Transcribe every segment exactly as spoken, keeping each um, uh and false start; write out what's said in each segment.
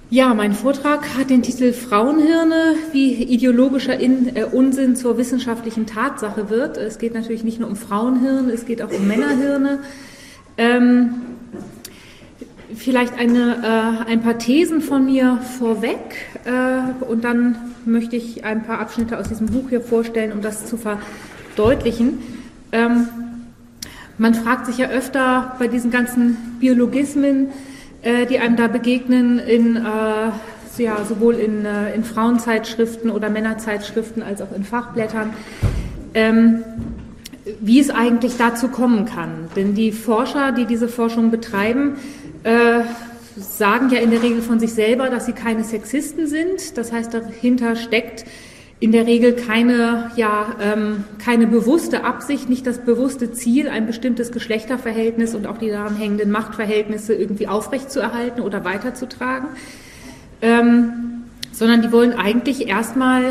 Ja, mein Vortrag hat den Titel Frauenhirne, wie ideologischer In, äh, Unsinn zur wissenschaftlichen Tatsache wird. Es geht natürlich nicht nur um Frauenhirne, es geht auch um Männerhirne. Ähm, vielleicht eine, äh, ein paar Thesen von mir vorweg äh, und dann möchte ich ein paar Abschnitte aus diesem Buch hier vorstellen, um das zu verdeutlichen. Ähm, man fragt sich ja öfter bei diesen ganzen Biologismen, die einem da begegnen, in, äh, ja, sowohl in, äh, in Frauenzeitschriften oder Männerzeitschriften als auch in Fachblättern, ähm, wie es eigentlich dazu kommen kann. Denn die Forscher, die diese Forschung betreiben, äh, sagen ja in der Regel von sich selber, dass sie keine Sexisten sind. Das heißt, dahinter steckt in der Regel keine, ja, ähm, keine bewusste Absicht, nicht das bewusste Ziel, ein bestimmtes Geschlechterverhältnis und auch die daran hängenden Machtverhältnisse irgendwie aufrechtzuerhalten oder weiterzutragen, ähm, sondern die wollen eigentlich erstmal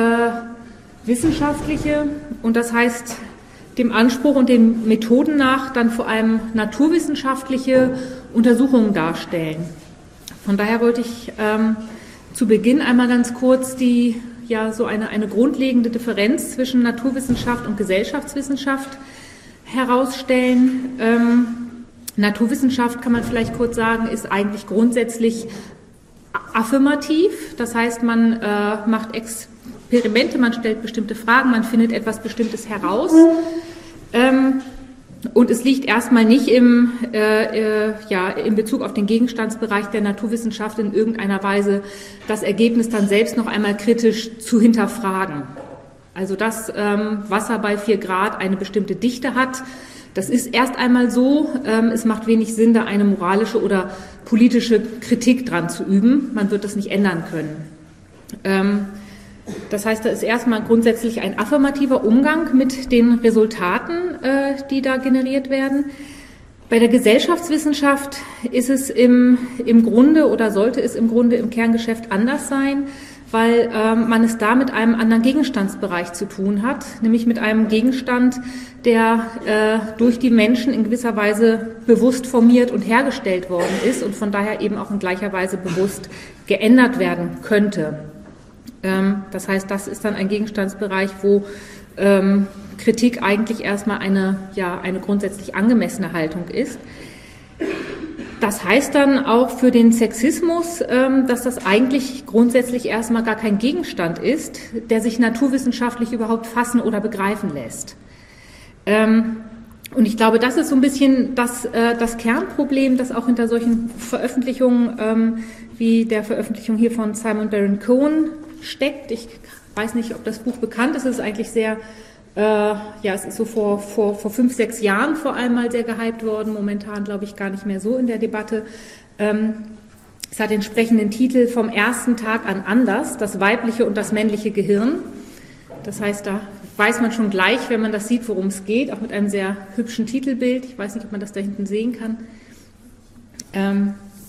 äh, wissenschaftliche und das heißt dem Anspruch und den Methoden nach dann vor allem naturwissenschaftliche Untersuchungen darstellen. Von daher wollte ich ähm, zu Beginn einmal ganz kurz die ja so eine, eine grundlegende Differenz zwischen Naturwissenschaft und Gesellschaftswissenschaft herausstellen. Ähm, Naturwissenschaft, kann man vielleicht kurz sagen, ist eigentlich grundsätzlich affirmativ. Das heißt, man äh, macht Experimente, man stellt bestimmte Fragen, man findet etwas Bestimmtes heraus. Ähm, Und es liegt erstmal nicht im, äh, äh, ja, in Bezug auf den Gegenstandsbereich der Naturwissenschaft in irgendeiner Weise das Ergebnis dann selbst noch einmal kritisch zu hinterfragen. Also dass ähm, Wasser bei vier Grad eine bestimmte Dichte hat, das ist erst einmal so. Ähm, es macht wenig Sinn, da eine moralische oder politische Kritik dran zu üben. Man wird das nicht ändern können. Ähm, Das heißt, da ist erstmal grundsätzlich ein affirmativer Umgang mit den Resultaten, äh, die da generiert werden. Bei der Gesellschaftswissenschaft ist es im, im Grunde oder sollte es im Grunde im Kerngeschäft anders sein, weil ähm, man es da mit einem anderen Gegenstandsbereich zu tun hat, nämlich mit einem Gegenstand, der äh, durch die Menschen in gewisser Weise bewusst formiert und hergestellt worden ist und von daher eben auch in gleicher Weise bewusst geändert werden könnte. Das heißt, das ist dann ein Gegenstandsbereich, wo ähm, Kritik eigentlich erstmal eine, ja, eine grundsätzlich angemessene Haltung ist. Das heißt dann auch für den Sexismus, ähm, dass das eigentlich grundsätzlich erstmal gar kein Gegenstand ist, der sich naturwissenschaftlich überhaupt fassen oder begreifen lässt. Ähm, und ich glaube, das ist so ein bisschen das, äh, das Kernproblem, das auch hinter solchen Veröffentlichungen ähm, wie der Veröffentlichung hier von Simon Baron-Cohen steckt. Ich weiß nicht, ob das Buch bekannt ist. Es ist eigentlich sehr, äh, ja, es ist so vor, vor, vor fünf, sechs Jahren vor allem mal sehr gehypt worden. Momentan glaube ich gar nicht mehr so in der Debatte. Ähm, es hat den entsprechenden Titel Vom ersten Tag an anders, das weibliche und das männliche Gehirn. Das heißt, da weiß man schon gleich, wenn man das sieht, worum es geht, auch mit einem sehr hübschen Titelbild. Ich weiß nicht, ob man das da hinten sehen kann. Ähm,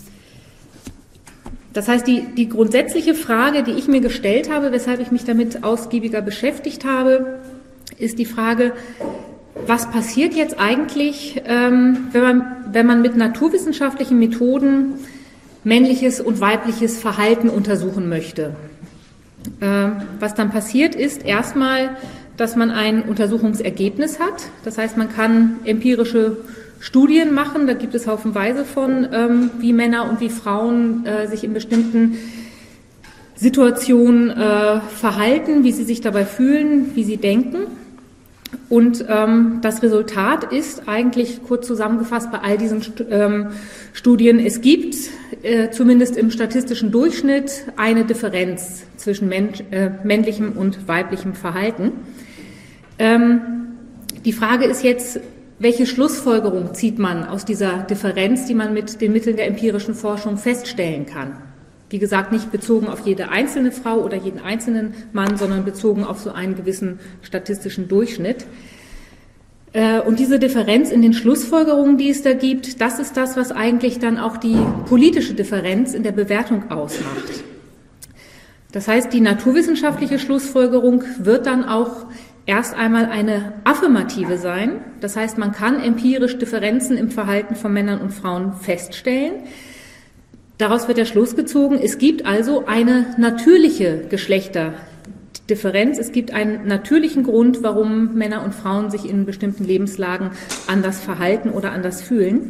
Das heißt, die, die grundsätzliche Frage, die ich mir gestellt habe, weshalb ich mich damit ausgiebiger beschäftigt habe, ist die Frage, was passiert jetzt eigentlich, ähm, wenn man, wenn man mit naturwissenschaftlichen Methoden männliches und weibliches Verhalten untersuchen möchte. Äh, was dann passiert, ist erstmal, dass man ein Untersuchungsergebnis hat. Das heißt, man kann empirische Studien machen, da gibt es haufenweise von, ähm, wie Männer und wie Frauen äh, sich in bestimmten Situationen äh, verhalten, wie sie sich dabei fühlen, wie sie denken. Und ähm, das Resultat ist eigentlich kurz zusammengefasst bei all diesen St- ähm, Studien, es gibt äh, zumindest im statistischen Durchschnitt eine Differenz zwischen Mensch, äh, männlichem und weiblichem Verhalten. Ähm, die Frage ist jetzt, welche Schlussfolgerung zieht man aus dieser Differenz, die man mit den Mitteln der empirischen Forschung feststellen kann? Wie gesagt, nicht bezogen auf jede einzelne Frau oder jeden einzelnen Mann, sondern bezogen auf so einen gewissen statistischen Durchschnitt. Und diese Differenz in den Schlussfolgerungen, die es da gibt, das ist das, was eigentlich dann auch die politische Differenz in der Bewertung ausmacht. Das heißt, die naturwissenschaftliche Schlussfolgerung wird dann auch erst einmal eine affirmative sein. Das heißt, man kann empirisch Differenzen im Verhalten von Männern und Frauen feststellen. Daraus wird der Schluss gezogen, es gibt also eine natürliche Geschlechterdifferenz, es gibt einen natürlichen Grund, warum Männer und Frauen sich in bestimmten Lebenslagen anders verhalten oder anders fühlen.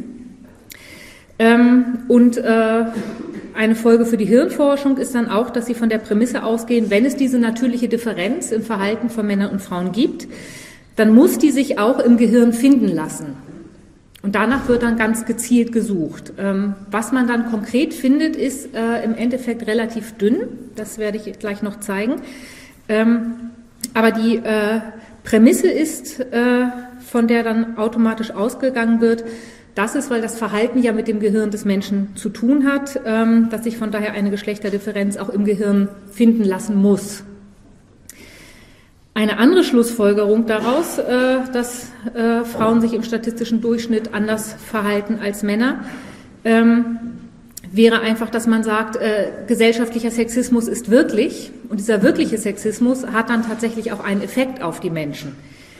Und eine Folge für die Hirnforschung ist dann auch, dass sie von der Prämisse ausgehen, wenn es diese natürliche Differenz im Verhalten von Männern und Frauen gibt, dann muss die sich auch im Gehirn finden lassen. Und danach wird dann ganz gezielt gesucht. Was man dann konkret findet, ist im Endeffekt relativ dünn. Das werde ich gleich noch zeigen. Aber die Prämisse ist, von der dann automatisch ausgegangen wird, das ist, weil das Verhalten ja mit dem Gehirn des Menschen zu tun hat, dass sich von daher eine Geschlechterdifferenz auch im Gehirn finden lassen muss. Eine andere Schlussfolgerung daraus, dass Frauen sich im statistischen Durchschnitt anders verhalten als Männer, wäre einfach, dass man sagt, gesellschaftlicher Sexismus ist wirklich, und dieser wirkliche Sexismus hat dann tatsächlich auch einen Effekt auf die Menschen.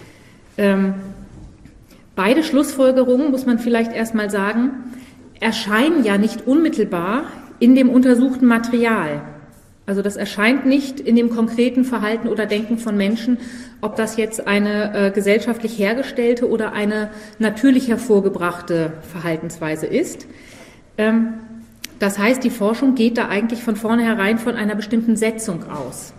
Beide Schlussfolgerungen, muss man vielleicht erstmal sagen, erscheinen ja nicht unmittelbar in dem untersuchten Material. Also das erscheint nicht in dem konkreten Verhalten oder Denken von Menschen, ob das jetzt eine äh, gesellschaftlich hergestellte oder eine natürlich hervorgebrachte Verhaltensweise ist. Ähm, das heißt, die Forschung geht da eigentlich von vornherein von einer bestimmten Setzung aus.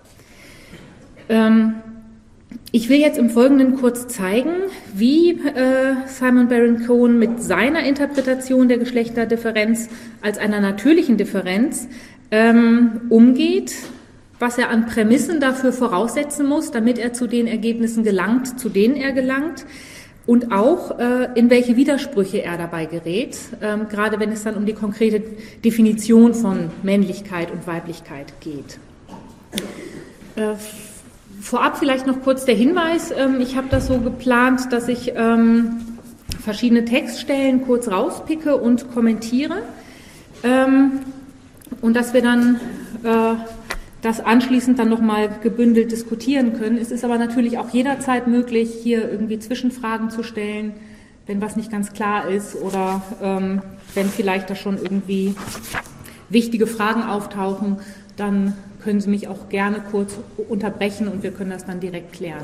Ähm, ich will jetzt im Folgenden kurz zeigen, wie äh, Simon Baron-Cohen mit seiner Interpretation der Geschlechterdifferenz als einer natürlichen Differenz Ähm, umgeht, was er an Prämissen dafür voraussetzen muss, damit er zu den Ergebnissen gelangt, zu denen er gelangt, und auch äh, in welche Widersprüche er dabei gerät, ähm, gerade wenn es dann um die konkrete Definition von Männlichkeit und Weiblichkeit geht. Äh, vorab vielleicht noch kurz der Hinweis, ähm, ich habe das so geplant, dass ich ähm, verschiedene Textstellen kurz rauspicke und kommentiere. Ähm, Und dass wir dann äh, das anschließend dann nochmal gebündelt diskutieren können. Es ist aber natürlich auch jederzeit möglich, hier irgendwie Zwischenfragen zu stellen, wenn was nicht ganz klar ist oder ähm, wenn vielleicht da schon irgendwie wichtige Fragen auftauchen, dann können Sie mich auch gerne kurz unterbrechen und wir können das dann direkt klären.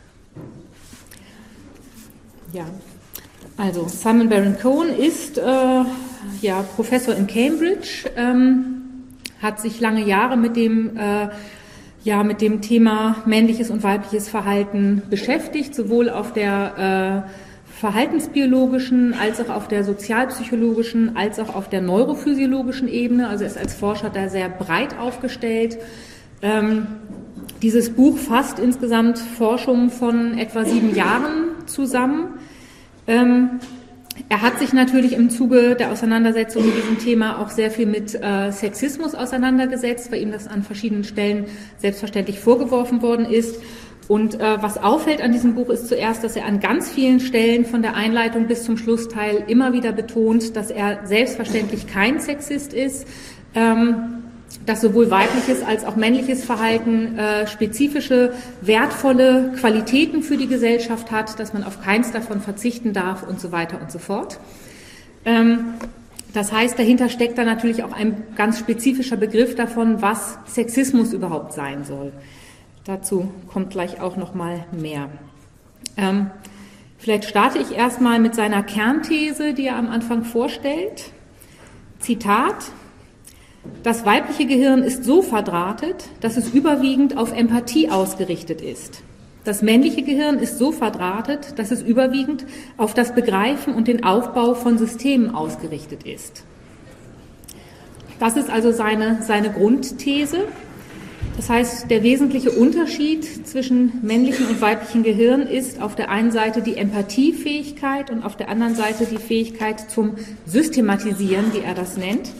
Ja, also Simon Baron-Cohen ist äh, ja, Professor in Cambridge, ähm, hat sich lange Jahre mit dem, äh, ja, mit dem Thema männliches und weibliches Verhalten beschäftigt, sowohl auf der äh, verhaltensbiologischen als auch auf der sozialpsychologischen als auch auf der neurophysiologischen Ebene. Also er ist als Forscher da sehr breit aufgestellt. Ähm, dieses Buch fasst insgesamt Forschung von etwa sieben Jahren zusammen. Ähm, Er hat sich natürlich im Zuge der Auseinandersetzung mit diesem Thema auch sehr viel mit äh, Sexismus auseinandergesetzt, weil ihm das an verschiedenen Stellen selbstverständlich vorgeworfen worden ist. Und äh, was auffällt an diesem Buch ist zuerst, dass er an ganz vielen Stellen von der Einleitung bis zum Schlussteil immer wieder betont, dass er selbstverständlich kein Sexist ist, ähm, dass sowohl weibliches als auch männliches Verhalten äh, spezifische, wertvolle Qualitäten für die Gesellschaft hat, dass man auf keins davon verzichten darf und so weiter und so fort. Ähm, das heißt, dahinter steckt dann natürlich auch ein ganz spezifischer Begriff davon, was Sexismus überhaupt sein soll. Dazu kommt gleich auch noch mal mehr. Ähm, vielleicht starte ich erstmal mit seiner Kernthese, die er am Anfang vorstellt. Zitat: Das weibliche Gehirn ist so verdrahtet, dass es überwiegend auf Empathie ausgerichtet ist. Das männliche Gehirn ist so verdrahtet, dass es überwiegend auf das Begreifen und den Aufbau von Systemen ausgerichtet ist. Das ist also seine, seine Grundthese. Das heißt, der wesentliche Unterschied zwischen männlichem und weiblichem Gehirn ist auf der einen Seite die Empathiefähigkeit und auf der anderen Seite die Fähigkeit zum Systematisieren, wie er das nennt.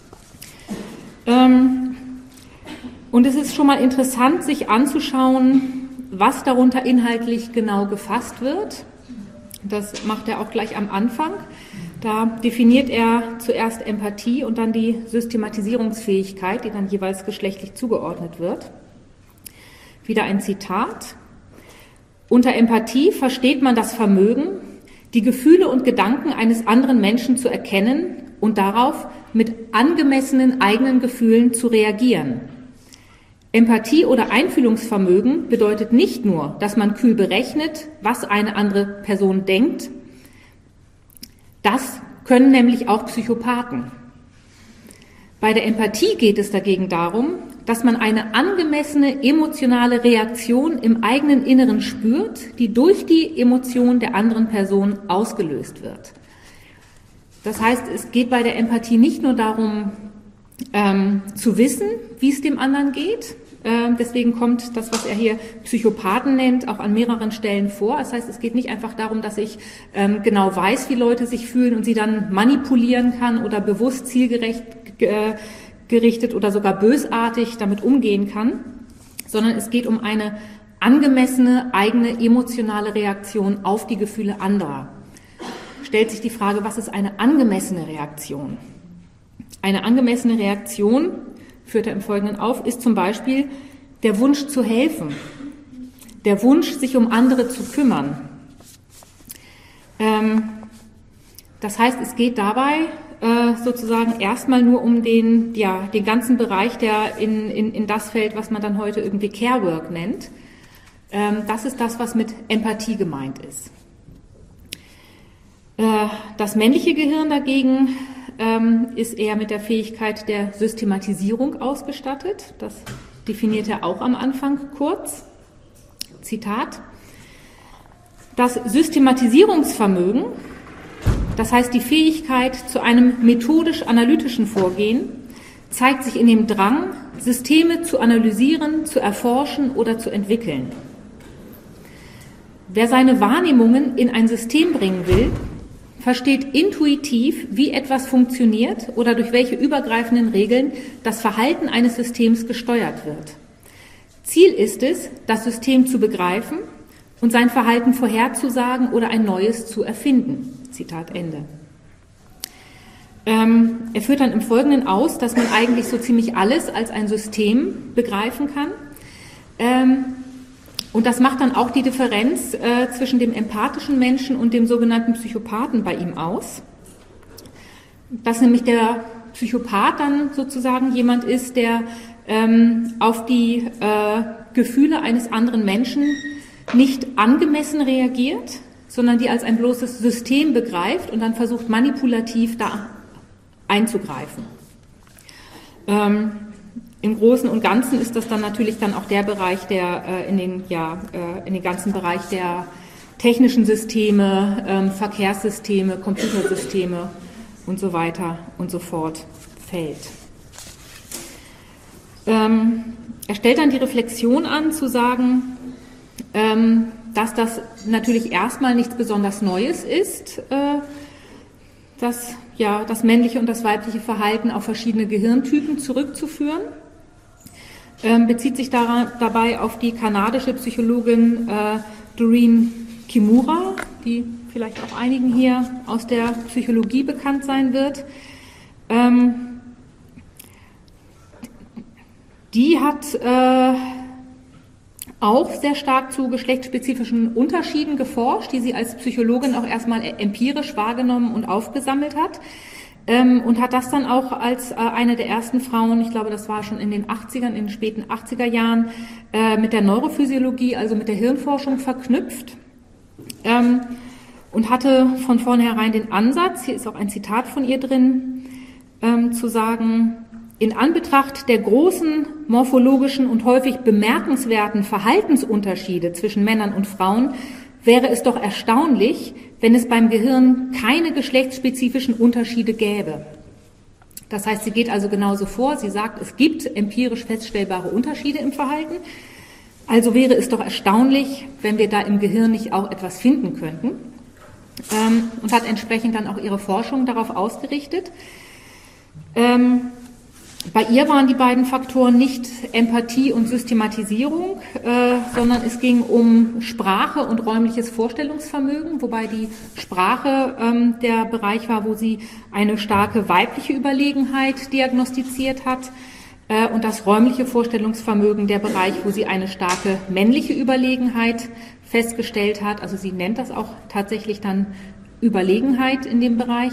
Und es ist schon mal interessant, sich anzuschauen, was darunter inhaltlich genau gefasst wird. Das macht er auch gleich am Anfang. Da definiert er zuerst Empathie und dann die Systematisierungsfähigkeit, die dann jeweils geschlechtlich zugeordnet wird. Wieder ein Zitat: Unter Empathie versteht man das Vermögen, die Gefühle und Gedanken eines anderen Menschen zu erkennen und darauf mit angemessenen eigenen Gefühlen zu reagieren. Empathie oder Einfühlungsvermögen bedeutet nicht nur, dass man kühl berechnet, was eine andere Person denkt. Das können nämlich auch Psychopathen. Bei der Empathie geht es dagegen darum, dass man eine angemessene emotionale Reaktion im eigenen Inneren spürt, die durch die Emotion der anderen Person ausgelöst wird. Das heißt, es geht bei der Empathie nicht nur darum, ähm, zu wissen, wie es dem anderen geht. Ähm, deswegen kommt das, was er hier Psychopathen nennt, auch an mehreren Stellen vor. Das heißt, es geht nicht einfach darum, dass ich ähm, genau weiß, wie Leute sich fühlen und sie dann manipulieren kann oder bewusst zielgerecht äh, gerichtet oder sogar bösartig damit umgehen kann, sondern es geht um eine angemessene eigene emotionale Reaktion auf die Gefühle anderer. Stellt sich die Frage, was ist eine angemessene Reaktion? Eine angemessene Reaktion, führt er im Folgenden auf, ist zum Beispiel der Wunsch zu helfen, der Wunsch, sich um andere zu kümmern. Ähm, das heißt, es geht dabei äh, sozusagen erstmal nur um den, ja, den ganzen Bereich, der in, in, in das fällt, was man dann heute irgendwie Care Work nennt. Ähm, das ist das, was mit Empathie gemeint ist. Äh, das männliche Gehirn dagegen ähm, ist eher mit der Fähigkeit der Systematisierung ausgestattet. Das definiert er auch am Anfang kurz. Zitat: Das Systematisierungsvermögen, das heißt die Fähigkeit zu einem methodisch-analytischen Vorgehen, zeigt sich in dem Drang, Systeme zu analysieren, zu erforschen oder zu entwickeln. Wer seine Wahrnehmungen in ein System bringen will, versteht intuitiv, wie etwas funktioniert oder durch welche übergreifenden Regeln das Verhalten eines Systems gesteuert wird. Ziel ist es, das System zu begreifen und sein Verhalten vorherzusagen oder ein neues zu erfinden. Zitat Ende. Ähm, er führt dann im Folgenden aus, dass man eigentlich so ziemlich alles als ein System begreifen kann. Ähm, und das macht dann auch die Differenz äh, zwischen dem empathischen Menschen und dem sogenannten Psychopathen bei ihm aus. Dass nämlich der Psychopath dann sozusagen jemand ist, der ähm, auf die äh, Gefühle eines anderen Menschen nicht angemessen reagiert, sondern die als ein bloßes System begreift und dann versucht, manipulativ da einzugreifen. Ähm, Im Großen und Ganzen ist das dann natürlich dann auch der Bereich, der äh, in den ja äh, in den ganzen Bereich der technischen Systeme, ähm, Verkehrssysteme, Computersysteme und so weiter und so fort fällt. Ähm, er stellt dann die Reflexion an, zu sagen, ähm, dass das natürlich erstmal nichts besonders Neues ist, äh, dass ja das männliche und das weibliche Verhalten auf verschiedene Gehirntypen zurückzuführen. Ähm, bezieht sich daran, dabei auf die kanadische Psychologin äh, Doreen Kimura, die vielleicht auch einigen hier aus der Psychologie bekannt sein wird. Ähm, die hat äh, auch sehr stark zu geschlechtsspezifischen Unterschieden geforscht, die sie als Psychologin auch erstmal empirisch wahrgenommen und aufgesammelt hat. Ähm, und hat das dann auch als äh, eine der ersten Frauen, ich glaube, das war schon in den achtzigern, in den späten achtziger Jahren, äh, mit der Neurophysiologie, also mit der Hirnforschung verknüpft. Ähm, und hatte von vornherein den Ansatz, hier ist auch ein Zitat von ihr drin, ähm, zu sagen: In Anbetracht der großen morphologischen und häufig bemerkenswerten Verhaltensunterschiede zwischen Männern und Frauen wäre es doch erstaunlich, wenn es beim Gehirn keine geschlechtsspezifischen Unterschiede gäbe. Das heißt, sie geht also genauso vor. Sie sagt, es gibt empirisch feststellbare Unterschiede im Verhalten. Also wäre es doch erstaunlich, wenn wir da im Gehirn nicht auch etwas finden könnten. Ähm, und hat entsprechend dann auch ihre Forschung darauf ausgerichtet. Ähm, Bei ihr waren die beiden Faktoren nicht Empathie und Systematisierung, äh, sondern es ging um Sprache und räumliches Vorstellungsvermögen, wobei die Sprache ähm, der Bereich war, wo sie eine starke weibliche Überlegenheit diagnostiziert hat, äh, und das räumliche Vorstellungsvermögen der Bereich, wo sie eine starke männliche Überlegenheit festgestellt hat. Also sie nennt das auch tatsächlich dann Überlegenheit in dem Bereich.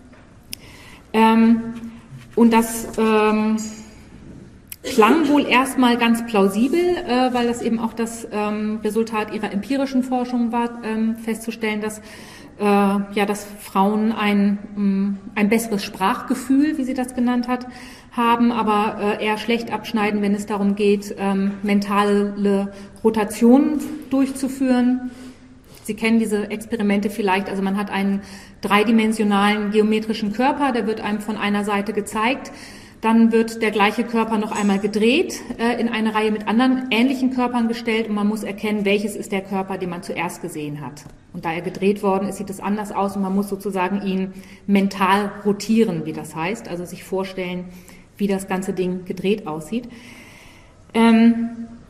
Ähm, und das ähm, klang wohl erstmal ganz plausibel, äh, weil das eben auch das ähm, Resultat ihrer empirischen Forschung war, ähm, festzustellen, dass, äh, ja, dass Frauen ein, ähm, ein besseres Sprachgefühl, wie sie das genannt hat, haben, aber äh, eher schlecht abschneiden, wenn es darum geht, ähm, mentale Rotationen durchzuführen. Sie kennen diese Experimente vielleicht, also man hat einen dreidimensionalen geometrischen Körper, der wird einem von einer Seite gezeigt, dann wird der gleiche Körper noch einmal gedreht, äh, in eine Reihe mit anderen ähnlichen Körpern gestellt und man muss erkennen, welches ist der Körper, den man zuerst gesehen hat. Und da er gedreht worden ist, sieht es anders aus und man muss sozusagen ihn mental rotieren, wie das heißt, also sich vorstellen, wie das ganze Ding gedreht aussieht. Ähm,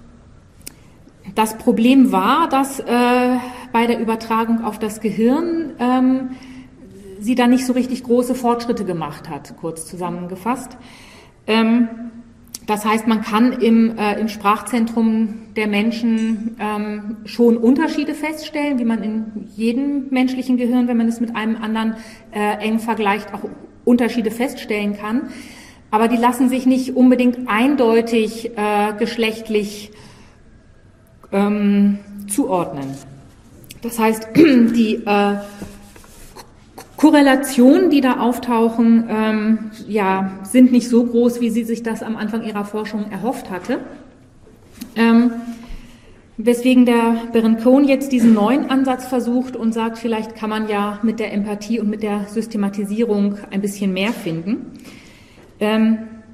das Problem war, dass äh, bei der Übertragung auf das Gehirn ähm, sie da nicht so richtig große Fortschritte gemacht hat, kurz zusammengefasst. Ähm, das heißt, man kann im, äh, im Sprachzentrum der Menschen ähm, schon Unterschiede feststellen, wie man in jedem menschlichen Gehirn, wenn man es mit einem anderen äh, eng vergleicht, auch Unterschiede feststellen kann. Aber die lassen sich nicht unbedingt eindeutig äh, geschlechtlich ähm, zuordnen. Das heißt, die äh, Korrelationen, die da auftauchen, ähm, ja, sind nicht so groß, wie sie sich das am Anfang ihrer Forschung erhofft hatte. Ähm, weswegen der Berencone jetzt diesen neuen Ansatz versucht und sagt, vielleicht kann man ja mit der Empathie und mit der Systematisierung ein bisschen mehr finden. Ähm,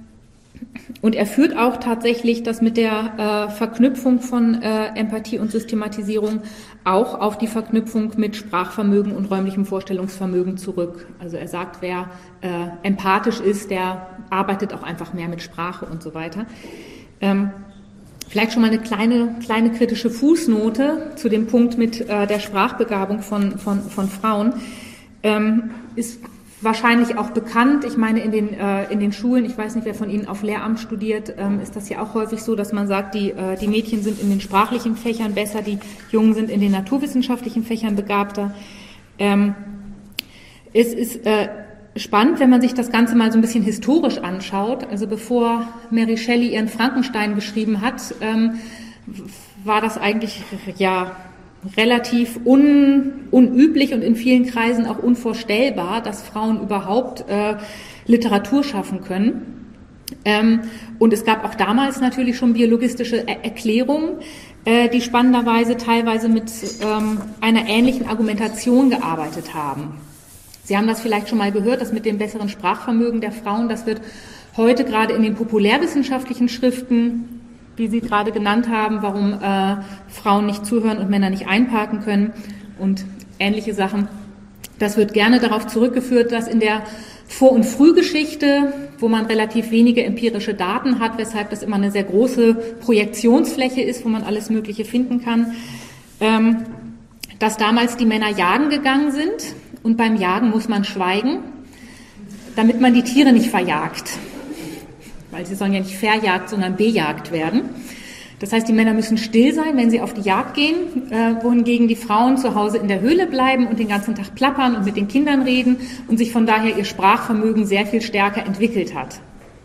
und er führt auch tatsächlich das mit der äh, Verknüpfung von äh, Empathie und Systematisierung auch auf die Verknüpfung mit Sprachvermögen und räumlichem Vorstellungsvermögen zurück. Also er sagt, wer äh, empathisch ist, der arbeitet auch einfach mehr mit Sprache und so weiter. Ähm, vielleicht schon mal eine kleine, kleine kritische Fußnote zu dem Punkt mit äh, der Sprachbegabung von, von, von Frauen. Ähm, ist wahrscheinlich auch bekannt. Ich meine, in den, äh, in den Schulen, ich weiß nicht, wer von Ihnen auf Lehramt studiert, ähm, ist das ja auch häufig so, dass man sagt, die, äh, die Mädchen sind in den sprachlichen Fächern besser, die Jungen sind in den naturwissenschaftlichen Fächern begabter. Ähm, es ist äh, spannend, wenn man sich das Ganze mal so ein bisschen historisch anschaut. Also bevor Mary Shelley ihren Frankenstein geschrieben hat, ähm, war das eigentlich, ja, relativ un, unüblich und in vielen Kreisen auch unvorstellbar, dass Frauen überhaupt äh, Literatur schaffen können. Ähm, und es gab auch damals natürlich schon biologistische er- Erklärungen, äh, die spannenderweise teilweise mit ähm, einer ähnlichen Argumentation gearbeitet haben. Sie haben das vielleicht schon mal gehört, das mit dem besseren Sprachvermögen der Frauen, das wird heute gerade in den populärwissenschaftlichen Schriften, wie Sie gerade genannt haben, warum äh, Frauen nicht zuhören und Männer nicht einparken können und ähnliche Sachen. Das wird gerne darauf zurückgeführt, dass in der Vor- und Frühgeschichte, wo man relativ wenige empirische Daten hat, weshalb das immer eine sehr große Projektionsfläche ist, wo man alles Mögliche finden kann, ähm, dass damals die Männer jagen gegangen sind und beim Jagen muss man schweigen, damit man die Tiere nicht verjagt. Weil sie sollen ja nicht verjagt, sondern bejagt werden. Das heißt, die Männer müssen still sein, wenn sie auf die Jagd gehen, äh, wohingegen die Frauen zu Hause in der Höhle bleiben und den ganzen Tag plappern und mit den Kindern reden und sich von daher ihr Sprachvermögen sehr viel stärker entwickelt hat.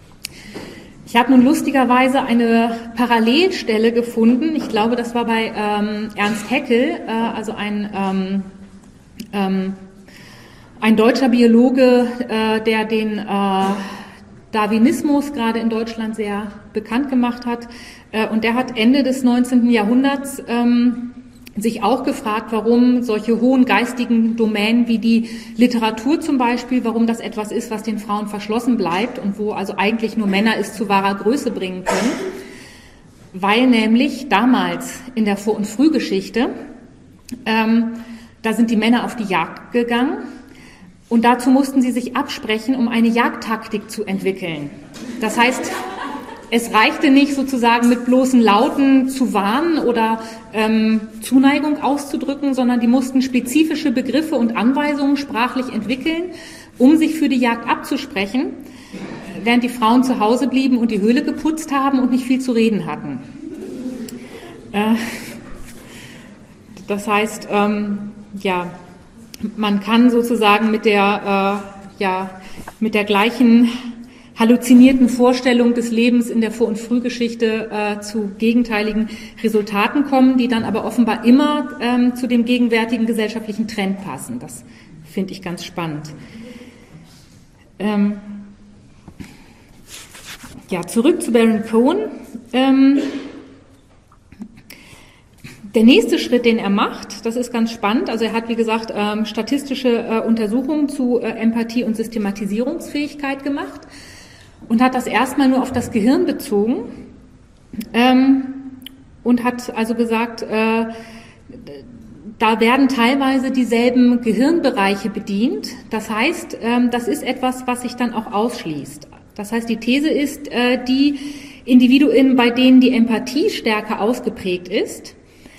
Ich habe nun lustigerweise eine Parallelstelle gefunden. Ich glaube, das war bei ähm, Ernst Haeckel, äh, also ein, ähm, ähm, ein deutscher Biologe, äh, der den äh, Darwinismus gerade in Deutschland sehr bekannt gemacht hat. Und der hat Ende des neunzehnten Jahrhunderts ähm, sich auch gefragt, warum solche hohen geistigen Domänen wie die Literatur zum Beispiel, warum das etwas ist, was den Frauen verschlossen bleibt und wo also eigentlich nur Männer es zu wahrer Größe bringen können. Weil nämlich damals in der Vor- und Frühgeschichte, ähm, da sind die Männer auf die Jagd gegangen. Und dazu mussten sie sich absprechen, um eine Jagdtaktik zu entwickeln. Das heißt, es reichte nicht sozusagen mit bloßen Lauten zu warnen oder ähm, Zuneigung auszudrücken, sondern die mussten spezifische Begriffe und Anweisungen sprachlich entwickeln, um sich für die Jagd abzusprechen, während die Frauen zu Hause blieben und die Höhle geputzt haben und nicht viel zu reden hatten. Äh, das heißt, ähm, ja... man kann sozusagen mit der, äh, ja, mit der gleichen halluzinierten Vorstellung des Lebens in der Vor- und Frühgeschichte äh, zu gegenteiligen Resultaten kommen, die dann aber offenbar immer ähm, zu dem gegenwärtigen gesellschaftlichen Trend passen. Das finde ich ganz spannend. Ähm, ja, zurück zu Baron Cohen. Ähm, Der nächste Schritt, den er macht, das ist ganz spannend. Also er hat, wie gesagt, ähm, statistische äh, Untersuchungen zu äh, Empathie und Systematisierungsfähigkeit gemacht und hat das erstmal nur auf das Gehirn bezogen ähm, und hat also gesagt, äh, da werden teilweise dieselben Gehirnbereiche bedient. Das heißt, ähm, das ist etwas, was sich dann auch ausschließt. Das heißt, die These ist, äh, die Individuen, bei denen die Empathie stärker ausgeprägt ist,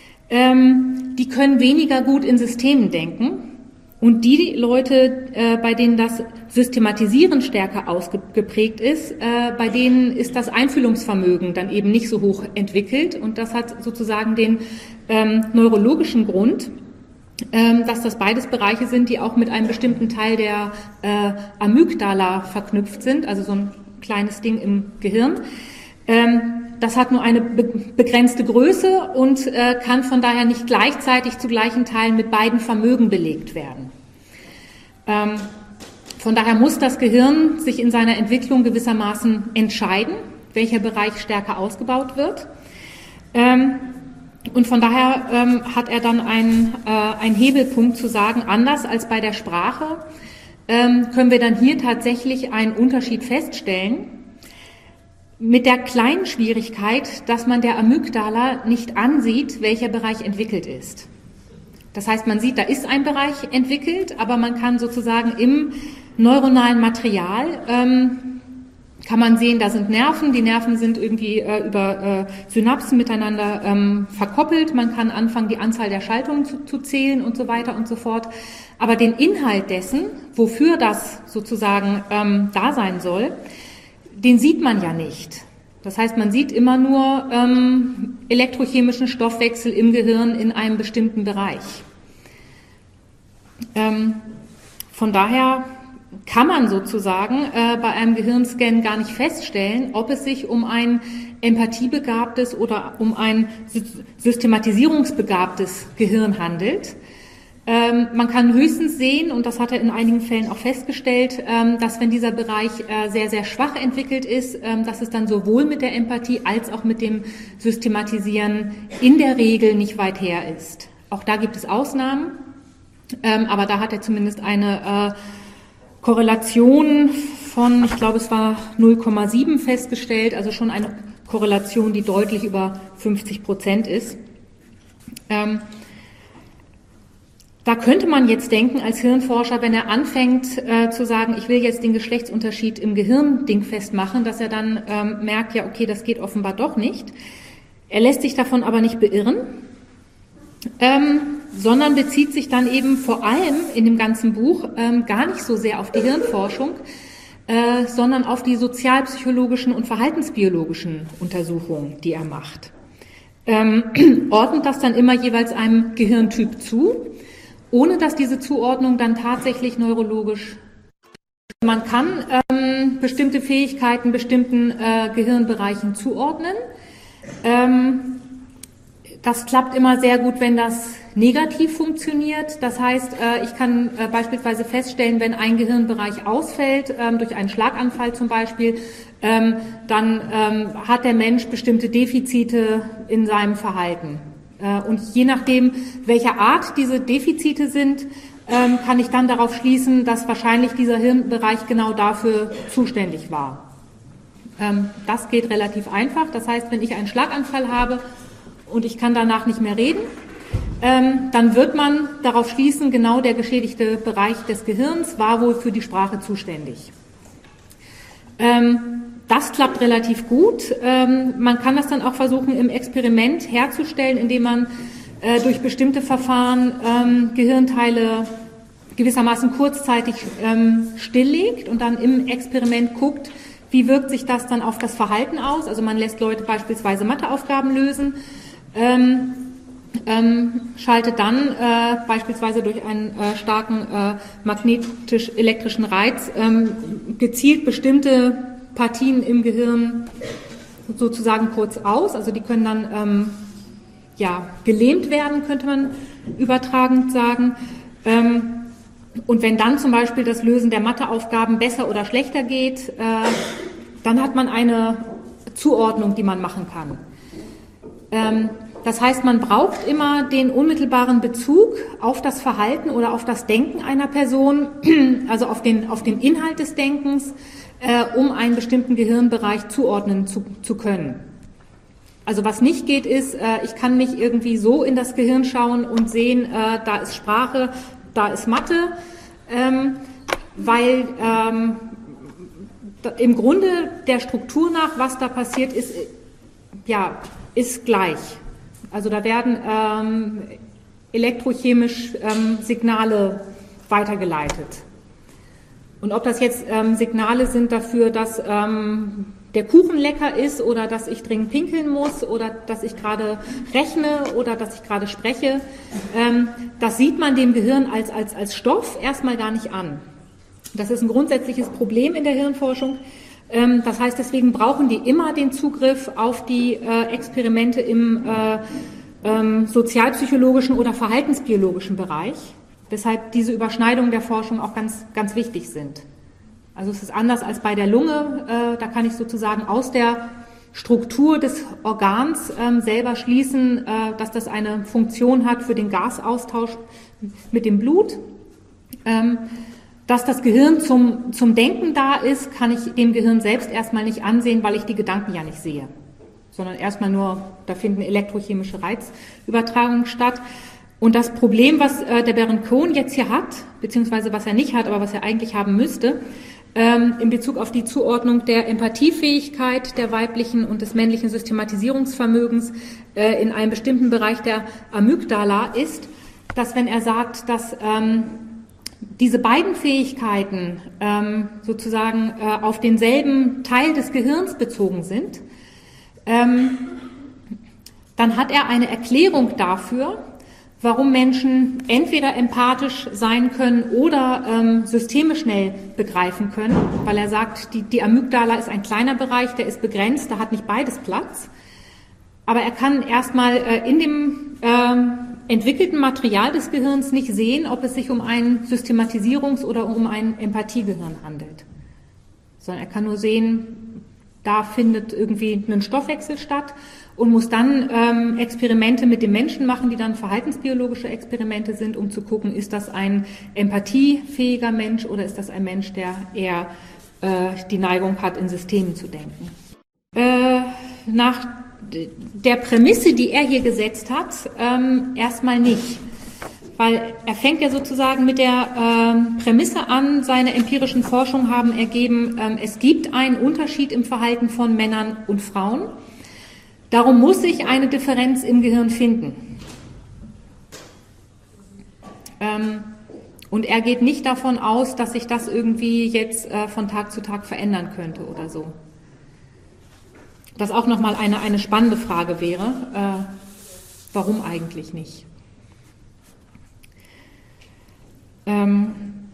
die können weniger gut in Systemen denken und die Leute, äh, bei denen das Systematisieren stärker ausgeprägt ist, äh, bei denen ist das Einfühlungsvermögen dann eben nicht so hoch entwickelt und das hat sozusagen den ähm, neurologischen Grund, ähm, dass das beides Bereiche sind, die auch mit einem bestimmten Teil der äh, Amygdala verknüpft sind, also so ein kleines Ding im Gehirn. Ähm, Das hat nur eine begrenzte Größe und äh, kann von daher nicht gleichzeitig zu gleichen Teilen mit beiden Vermögen belegt werden. Ähm, von daher muss das Gehirn sich in seiner Entwicklung gewissermaßen entscheiden, welcher Bereich stärker ausgebaut wird. Ähm, und von daher ähm, hat er dann einen, äh, einen Hebelpunkt zu sagen, anders als bei der Sprache, ähm, können wir dann hier tatsächlich einen Unterschied feststellen, mit der kleinen Schwierigkeit, dass man der Amygdala nicht ansieht, welcher Bereich entwickelt ist. Das heißt, man sieht, da ist ein Bereich entwickelt, aber man kann sozusagen im neuronalen Material, ähm, kann man sehen, da sind Nerven, die Nerven sind irgendwie äh, über äh, Synapsen miteinander ähm, verkoppelt, man kann anfangen, die Anzahl der Schaltungen zu, zu zählen und so weiter und so fort. Aber den Inhalt dessen, wofür das sozusagen ähm, da sein soll, den sieht man ja nicht. Das heißt, man sieht immer nur ähm, elektrochemischen Stoffwechsel im Gehirn in einem bestimmten Bereich. Ähm, von daher kann man sozusagen äh, bei einem Gehirnscan gar nicht feststellen, ob es sich um ein empathiebegabtes oder um ein systematisierungsbegabtes Gehirn handelt. Ähm, man kann höchstens sehen, und das hat er in einigen Fällen auch festgestellt, ähm, dass wenn dieser Bereich äh, sehr, sehr schwach entwickelt ist, ähm, dass es dann sowohl mit der Empathie als auch mit dem Systematisieren in der Regel nicht weit her ist. Auch da gibt es Ausnahmen, ähm, aber da hat er zumindest eine äh, Korrelation von, ich glaube es war null Komma sieben festgestellt, also schon eine Korrelation, die deutlich über fünfzig Prozent ist. Ähm, Da könnte man jetzt denken als Hirnforscher, wenn er anfängt äh, zu sagen, ich will jetzt den Geschlechtsunterschied im Gehirn dingfest machen, dass er dann ähm, merkt, ja okay, das geht offenbar doch nicht. Er lässt sich davon aber nicht beirren, ähm, sondern bezieht sich dann eben vor allem in dem ganzen Buch ähm, gar nicht so sehr auf die Hirnforschung, äh, sondern auf die sozialpsychologischen und verhaltensbiologischen Untersuchungen, die er macht. Ähm, ordnet das dann immer jeweils einem Gehirntyp zu, ohne dass diese Zuordnung dann tatsächlich neurologisch. Man kann ähm, bestimmte Fähigkeiten bestimmten äh, Gehirnbereichen zuordnen. Ähm, das klappt immer sehr gut, wenn das negativ funktioniert. Das heißt, äh, ich kann äh, beispielsweise feststellen, wenn ein Gehirnbereich ausfällt, ähm, durch einen Schlaganfall zum Beispiel, ähm, dann ähm, hat der Mensch bestimmte Defizite in seinem Verhalten. Und je nachdem, welcher Art diese Defizite sind, kann ich dann darauf schließen, dass wahrscheinlich dieser Hirnbereich genau dafür zuständig war. Das geht relativ einfach. Das heißt, wenn ich einen Schlaganfall habe und ich kann danach nicht mehr reden, dann wird man darauf schließen, genau der geschädigte Bereich des Gehirns war wohl für die Sprache zuständig. Das klappt relativ gut. Ähm, man kann das dann auch versuchen, im Experiment herzustellen, indem man äh, durch bestimmte Verfahren ähm, Gehirnteile gewissermaßen kurzzeitig ähm, stilllegt und dann im Experiment guckt, wie wirkt sich das dann auf das Verhalten aus. Also man lässt Leute beispielsweise Matheaufgaben lösen. Ähm, ähm, schaltet dann äh, beispielsweise durch einen äh, starken äh, magnetisch-elektrischen Reiz ähm, gezielt bestimmte Partien im Gehirn sozusagen kurz aus. Also die können dann ähm, ja, gelähmt werden, könnte man übertragend sagen. Ähm, und wenn dann zum Beispiel das Lösen der Matheaufgaben besser oder schlechter geht, äh, dann hat man eine Zuordnung, die man machen kann. Ähm, das heißt, man braucht immer den unmittelbaren Bezug auf das Verhalten oder auf das Denken einer Person, also auf den, auf den Inhalt des Denkens, äh, um einen bestimmten Gehirnbereich zuordnen zu, zu können. Also was nicht geht, ist, äh, ich kann nicht irgendwie so in das Gehirn schauen und sehen, äh, da ist Sprache, da ist Mathe, ähm, weil ähm, da, im Grunde der Struktur nach, was da passiert, ist, ja, ist gleich. Also da werden ähm, elektrochemisch ähm, Signale weitergeleitet. Und ob das jetzt ähm, Signale sind dafür, dass ähm, der Kuchen lecker ist oder dass ich dringend pinkeln muss oder dass ich gerade rechne oder dass ich gerade spreche, ähm, das sieht man dem Gehirn als, als, als Stoff erstmal gar nicht an. Das ist ein grundsätzliches Problem in der Hirnforschung. Ähm, das heißt, deswegen brauchen die immer den Zugriff auf die äh, Experimente im äh, ähm, sozialpsychologischen oder verhaltensbiologischen Bereich, weshalb diese Überschneidungen der Forschung auch ganz, ganz wichtig sind. Also es ist anders als bei der Lunge, äh, da kann ich sozusagen aus der Struktur des Organs ähm, selber schließen, äh, dass das eine Funktion hat für den Gasaustausch mit dem Blut. Ähm, dass das Gehirn zum, zum Denken da ist, kann ich dem Gehirn selbst erstmal nicht ansehen, weil ich die Gedanken ja nicht sehe, sondern erstmal nur, da finden elektrochemische Reizübertragungen statt. Und das Problem, was äh, der Baron Cohen jetzt hier hat, beziehungsweise was er nicht hat, aber was er eigentlich haben müsste, ähm, in Bezug auf die Zuordnung der Empathiefähigkeit der weiblichen und des männlichen Systematisierungsvermögens äh, in einem bestimmten Bereich der Amygdala ist, dass wenn er sagt, dass ähm, diese beiden Fähigkeiten ähm, sozusagen äh, auf denselben Teil des Gehirns bezogen sind, ähm, dann hat er eine Erklärung dafür, warum Menschen entweder empathisch sein können oder ähm, Systeme schnell begreifen können, weil er sagt, die, die Amygdala ist ein kleiner Bereich, der ist begrenzt, da hat nicht beides Platz. Aber er kann erstmal äh, in dem ähm, entwickelten Material des Gehirns nicht sehen, ob es sich um ein Systematisierungs- oder um ein Empathiegehirn handelt. Sondern er kann nur sehen, da findet irgendwie ein Stoffwechsel statt und muss dann ähm, Experimente mit dem Menschen machen, die dann verhaltensbiologische Experimente sind, um zu gucken, ist das ein empathiefähiger Mensch oder ist das ein Mensch, der eher äh, die Neigung hat, in Systemen zu denken. Äh, nach der Prämisse, die er hier gesetzt hat, ähm, erstmal nicht. Weil er fängt ja sozusagen mit der ähm, Prämisse an, seine empirischen Forschungen haben ergeben, ähm, es gibt einen Unterschied im Verhalten von Männern und Frauen. Darum muss sich eine Differenz im Gehirn finden. Ähm, und er geht nicht davon aus, dass sich das irgendwie jetzt äh, von Tag zu Tag verändern könnte oder so. Das auch nochmal eine, eine spannende Frage wäre, äh, warum eigentlich nicht? Ähm,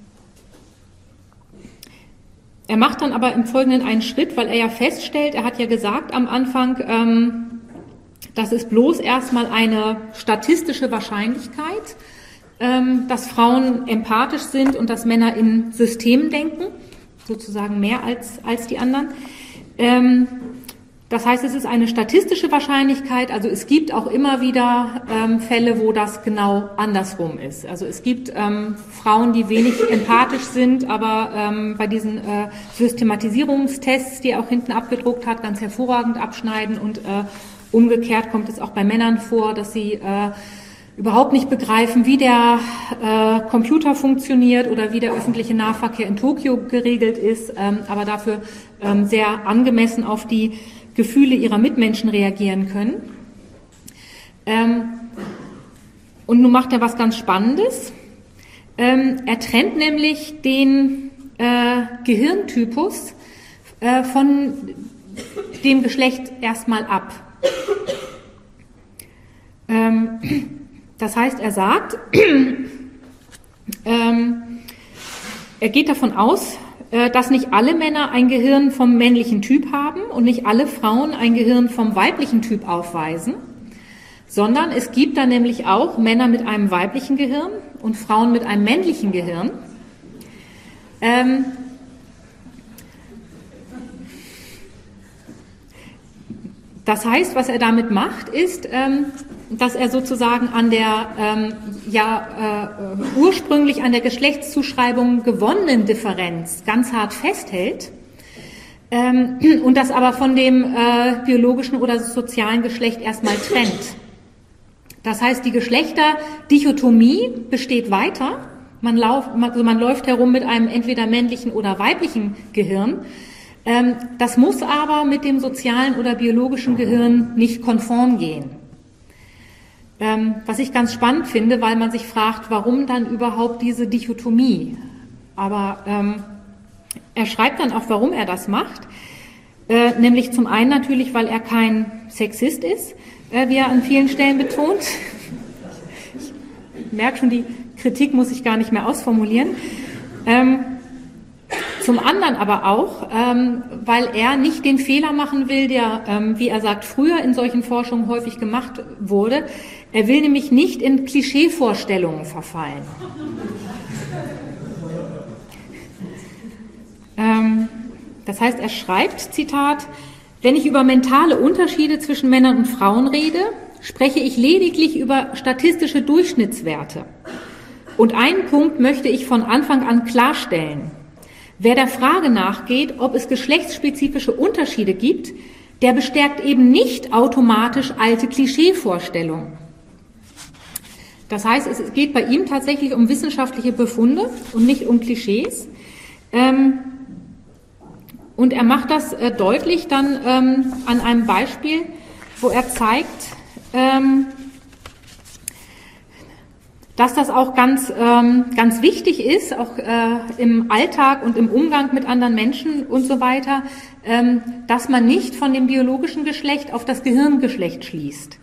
er macht dann aber im Folgenden einen Schritt, weil er ja feststellt, er hat ja gesagt am Anfang, ähm, das ist bloß erstmal eine statistische Wahrscheinlichkeit, ähm, dass Frauen empathisch sind und dass Männer in Systemen denken, sozusagen mehr als, als die anderen. Ähm, Das heißt, es ist eine statistische Wahrscheinlichkeit, also es gibt auch immer wieder ähm, Fälle, wo das genau andersrum ist. Also es gibt ähm, Frauen, die wenig empathisch sind, aber ähm, bei diesen äh, Systematisierungstests, die er auch hinten abgedruckt hat, ganz hervorragend abschneiden und äh, umgekehrt kommt es auch bei Männern vor, dass sie äh, überhaupt nicht begreifen, wie der äh, Computer funktioniert oder wie der öffentliche Nahverkehr in Tokio geregelt ist, ähm, aber dafür ähm, sehr angemessen auf die Gefühle ihrer Mitmenschen reagieren können. Ähm, und nun macht er was ganz Spannendes. Ähm, er trennt nämlich den äh, Gehirntypus äh, von dem Geschlecht erstmal ab. Ähm, Das heißt, er sagt, ähm, er geht davon aus, äh, dass nicht alle Männer ein Gehirn vom männlichen Typ haben und nicht alle Frauen ein Gehirn vom weiblichen Typ aufweisen, sondern es gibt da nämlich auch Männer mit einem weiblichen Gehirn und Frauen mit einem männlichen Gehirn. Ähm, das heißt, was er damit macht, ist, ähm, dass er sozusagen an der ähm, ja äh, ursprünglich an der Geschlechtszuschreibung gewonnenen Differenz ganz hart festhält ähm, und das aber von dem äh, biologischen oder sozialen Geschlecht erstmal trennt. Das heißt, die Geschlechterdichotomie besteht weiter. Man, lauf, man, also man läuft herum mit einem entweder männlichen oder weiblichen Gehirn. Ähm, das muss aber mit dem sozialen oder biologischen Gehirn nicht konform gehen. Ähm, was ich ganz spannend finde, weil man sich fragt, warum dann überhaupt diese Dichotomie? Aber ähm, er schreibt dann auch, warum er das macht. Äh, nämlich zum einen natürlich, weil er kein Sexist ist, äh, wie er an vielen Stellen betont. Ich merke schon, die Kritik muss ich gar nicht mehr ausformulieren. Ähm, Zum anderen aber auch, ähm, weil er nicht den Fehler machen will, der, ähm, wie er sagt, früher in solchen Forschungen häufig gemacht wurde. Er will nämlich nicht in Klischeevorstellungen verfallen. ähm, das heißt, er schreibt, Zitat, wenn ich über mentale Unterschiede zwischen Männern und Frauen rede, spreche ich lediglich über statistische Durchschnittswerte. Und einen Punkt möchte ich von Anfang an klarstellen. Wer der Frage nachgeht, ob es geschlechtsspezifische Unterschiede gibt, der bestärkt eben nicht automatisch alte Klischeevorstellungen. Das heißt, es geht bei ihm tatsächlich um wissenschaftliche Befunde und nicht um Klischees. Und er macht das deutlich dann an einem Beispiel, wo er zeigt, dass das auch ganz, ähm, ganz wichtig ist, auch äh, im Alltag und im Umgang mit anderen Menschen und so weiter, ähm, dass man nicht von dem biologischen Geschlecht auf das Gehirngeschlecht schließt.